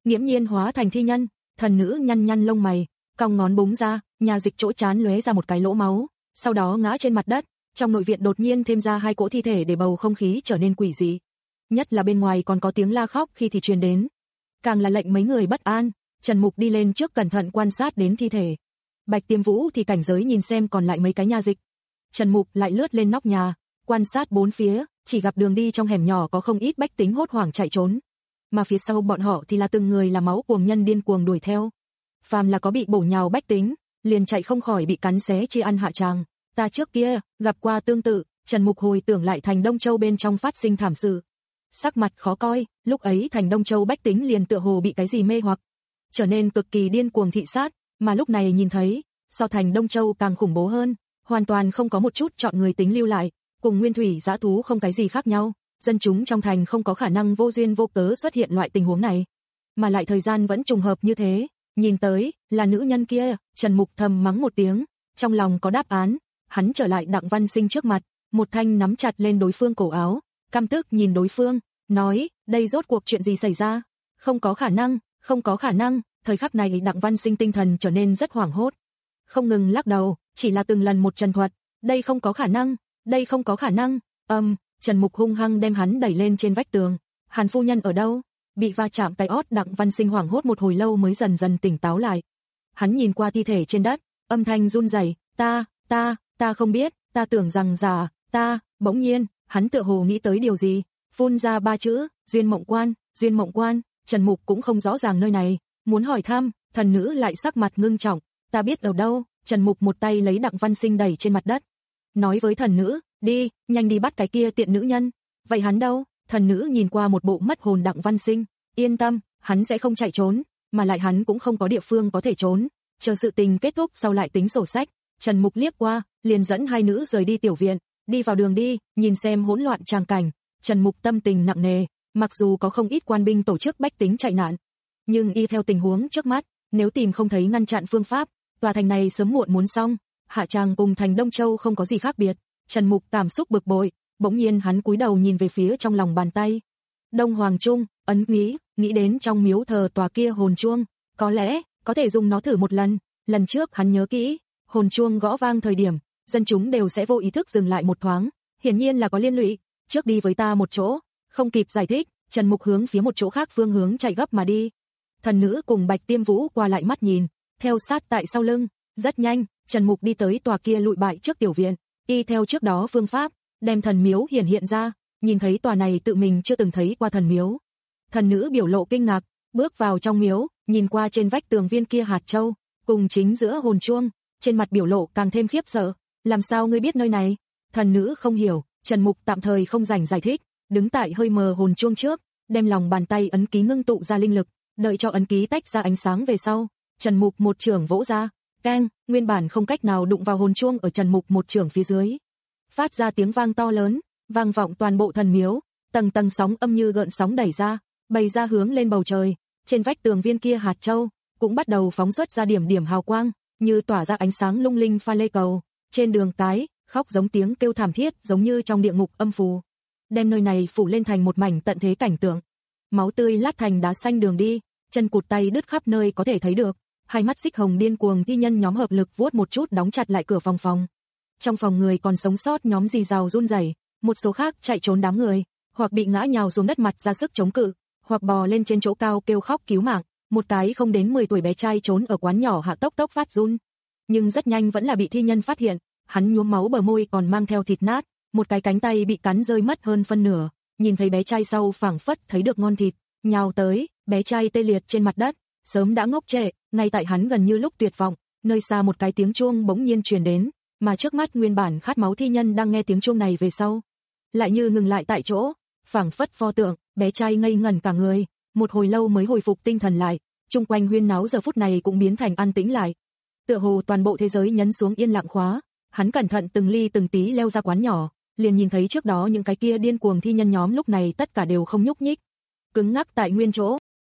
nghiễm nhiên hóa thành thi nhân. Thần nữ nhăn nhăn lông mày, cong ngón búng ra, nhà dịch chỗ trán lóe ra một cái lỗ máu, sau đó ngã trên mặt đất. Trong nội viện đột nhiên thêm ra hai cỗ thi thể để bầu không khí trở nên quỷ dị. Nhất là bên ngoài còn có tiếng la khóc khi thì truyền đến. Càng là lệnh mấy người bất an. Trần Mục đi lên trước cẩn thận quan sát đến thi thể. Bạch Tiêm Vũ thì cảnh giới nhìn xem còn lại mấy cái nhà dịch. Trần Mục lại lướt lên nóc nhà, quan sát bốn phía, chỉ gặp đường đi trong hẻm nhỏ có không ít bách tính hốt hoảng chạy trốn. Mà phía sau bọn họ thì là từng người là máu cuồng nhân điên cuồng đuổi theo. Phàm là có bị bổ nhào bách tính, liền chạy không khỏi bị cắn xé chia ăn hạ tràng. Ta trước kia, gặp qua tương tự, Trần Mục hồi tưởng lại thành Đông Châu bên trong phát sinh thảm sự. Sắc mặt khó coi, lúc ấy thành Đông Châu bách tính liền tựa hồ bị cái gì mê hoặc, trở nên cực kỳ điên cuồng thị sát, mà lúc này nhìn thấy, so thành Đông Châu càng khủng bố hơn, hoàn toàn không có một chút chọn người tính lưu lại, cùng nguyên thủy dã thú không cái gì khác nhau, dân chúng trong thành không có khả năng vô duyên vô cớ xuất hiện loại tình huống này, mà lại thời gian vẫn trùng hợp như thế, nhìn tới, là nữ nhân kia, Trần Mục thầm mắng một tiếng, trong lòng có đáp án, hắn trở lại Đặng Văn Sinh trước mặt, một thanh nắm chặt lên đối phương cổ áo, căm tức nhìn đối phương, nói, đây rốt cuộc chuyện gì xảy ra, không có khả năng. Không có khả năng, thời khắc này Đặng Văn Sinh tinh thần trở nên rất hoảng hốt. Không ngừng lắc đầu, chỉ là từng lần một trần thuật, đây không có khả năng, đây không có khả năng, âm, um, Trần Mục hung hăng đem hắn đẩy lên trên vách tường. Hàn phu nhân ở đâu? Bị va chạm cái ót Đặng Văn Sinh hoảng hốt một hồi lâu mới dần dần tỉnh táo lại. Hắn nhìn qua thi thể trên đất, âm thanh run rẩy, ta, ta, ta không biết, ta tưởng rằng giả, ta, bỗng nhiên, hắn tựa hồ nghĩ tới điều gì, phun ra ba chữ, Duyên Mộng Quan, Duyên Mộng Quan. Trần Mục cũng không rõ ràng nơi này, muốn hỏi thăm, thần nữ lại sắc mặt ngưng trọng, ta biết ở đâu. Trần Mục một tay lấy Đặng Văn Sinh đẩy trên mặt đất, nói với thần nữ, đi, nhanh đi bắt cái kia tiện nữ nhân. Vậy hắn đâu? Thần nữ nhìn qua một bộ mất hồn Đặng Văn Sinh, yên tâm, hắn sẽ không chạy trốn, mà lại hắn cũng không có địa phương có thể trốn, chờ sự tình kết thúc sau lại tính sổ sách. Trần Mục liếc qua, liền dẫn hai nữ rời đi tiểu viện, đi vào đường đi, nhìn xem hỗn loạn tràng cảnh, Trần Mục tâm tình nặng nề. Mặc dù có không ít quan binh tổ chức bách tính chạy nạn, nhưng y theo tình huống trước mắt, nếu tìm không thấy ngăn chặn phương pháp, tòa thành này sớm muộn muốn xong. Hạ Tràng cùng thành Đông Châu không có gì khác biệt. Trần Mục cảm xúc bực bội, bỗng nhiên hắn cúi đầu nhìn về phía trong lòng bàn tay. Đông Hoàng Trung, ấn nghĩ, nghĩ đến trong miếu thờ tòa kia hồn chuông, có lẽ có thể dùng nó thử một lần. Lần trước hắn nhớ kỹ, hồn chuông gõ vang thời điểm, dân chúng đều sẽ vô ý thức dừng lại một thoáng, hiển nhiên là có liên lụy. Trước đi với ta một chỗ. Không kịp giải thích, Trần Mục hướng phía một chỗ khác phương hướng chạy gấp mà đi. Thần nữ cùng Bạch Tiêm Vũ qua lại mắt nhìn, theo sát tại sau lưng. Rất nhanh, Trần Mục đi tới tòa kia lụi bại trước tiểu viện, y theo trước đó phương pháp, đem thần miếu hiển hiện ra, nhìn thấy tòa này tự mình chưa từng thấy qua thần miếu. Thần nữ biểu lộ kinh ngạc, bước vào trong miếu, nhìn qua trên vách tường viên kia hạt châu, cùng chính giữa hồn chuông, trên mặt biểu lộ càng thêm khiếp sợ. Làm sao ngươi biết nơi này? Thần nữ không hiểu, Trần Mục tạm thời không rảnh giải thích, đứng tại hơi mờ hồn chuông trước, đem lòng bàn tay ấn ký ngưng tụ ra linh lực, đợi cho ấn ký tách ra ánh sáng về sau, Trần Mục một chưởng vỗ ra, keng, nguyên bản không cách nào đụng vào hồn chuông ở Trần Mục một chưởng phía dưới, phát ra tiếng vang to lớn, vang vọng toàn bộ thần miếu, tầng tầng sóng âm như gợn sóng đẩy ra, bày ra hướng lên bầu trời, trên vách tường viên kia hạt châu cũng bắt đầu phóng xuất ra điểm điểm hào quang, như tỏa ra ánh sáng lung linh pha lê cầu, trên đường cái, khóc giống tiếng kêu thảm thiết giống như trong địa ngục âm phù, đem nơi này phủ lên thành một mảnh tận thế cảnh tượng. Máu tươi lát thành đá xanh đường đi, chân cụt tay đứt khắp nơi có thể thấy được, hai mắt xích hồng điên cuồng thi nhân nhóm hợp lực vuốt một chút đóng chặt lại cửa phòng phòng. Trong phòng người còn sống sót nhóm rì rào run rẩy, một số khác chạy trốn đám người, hoặc bị ngã nhào xuống đất mặt ra sức chống cự, hoặc bò lên trên chỗ cao kêu khóc cứu mạng. Một cái không đến mười tuổi bé trai trốn ở quán nhỏ hạ tốc tốc phát run, nhưng rất nhanh vẫn là bị thi nhân phát hiện, hắn nhuốm máu bờ môi còn mang theo thịt nát, một cái cánh tay bị cắn rơi mất hơn phân nửa, nhìn thấy bé trai sau phảng phất thấy được ngon thịt, nhào tới, bé trai tê liệt trên mặt đất, sớm đã ngốc trệ, ngay tại hắn gần như lúc tuyệt vọng, nơi xa một cái tiếng chuông bỗng nhiên truyền đến, mà trước mắt nguyên bản khát máu thi nhân đang nghe tiếng chuông này về sau, lại như ngừng lại tại chỗ, phảng phất pho tượng, bé trai ngây ngẩn cả người, một hồi lâu mới hồi phục tinh thần lại, chung quanh huyên náo giờ phút này cũng biến thành an tĩnh lại. Tựa hồ toàn bộ thế giới nhấn xuống yên lặng khóa, hắn cẩn thận từng ly từng tí leo ra quán nhỏ, liền nhìn thấy trước đó những cái kia điên cuồng thi nhân nhóm lúc này tất cả đều không nhúc nhích, cứng ngắc tại nguyên chỗ.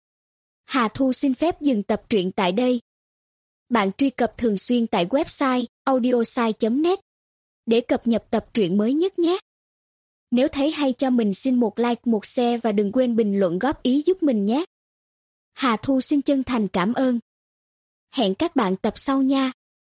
Hà Thu xin phép dừng tập truyện tại đây. Bạn truy cập thường xuyên tại website audiosai chấm net để cập nhật tập truyện mới nhất nhé. Nếu thấy hay cho mình xin một like, một share và đừng quên bình luận góp ý giúp mình nhé. Hà Thu xin chân thành cảm ơn. Hẹn các bạn tập sau nha.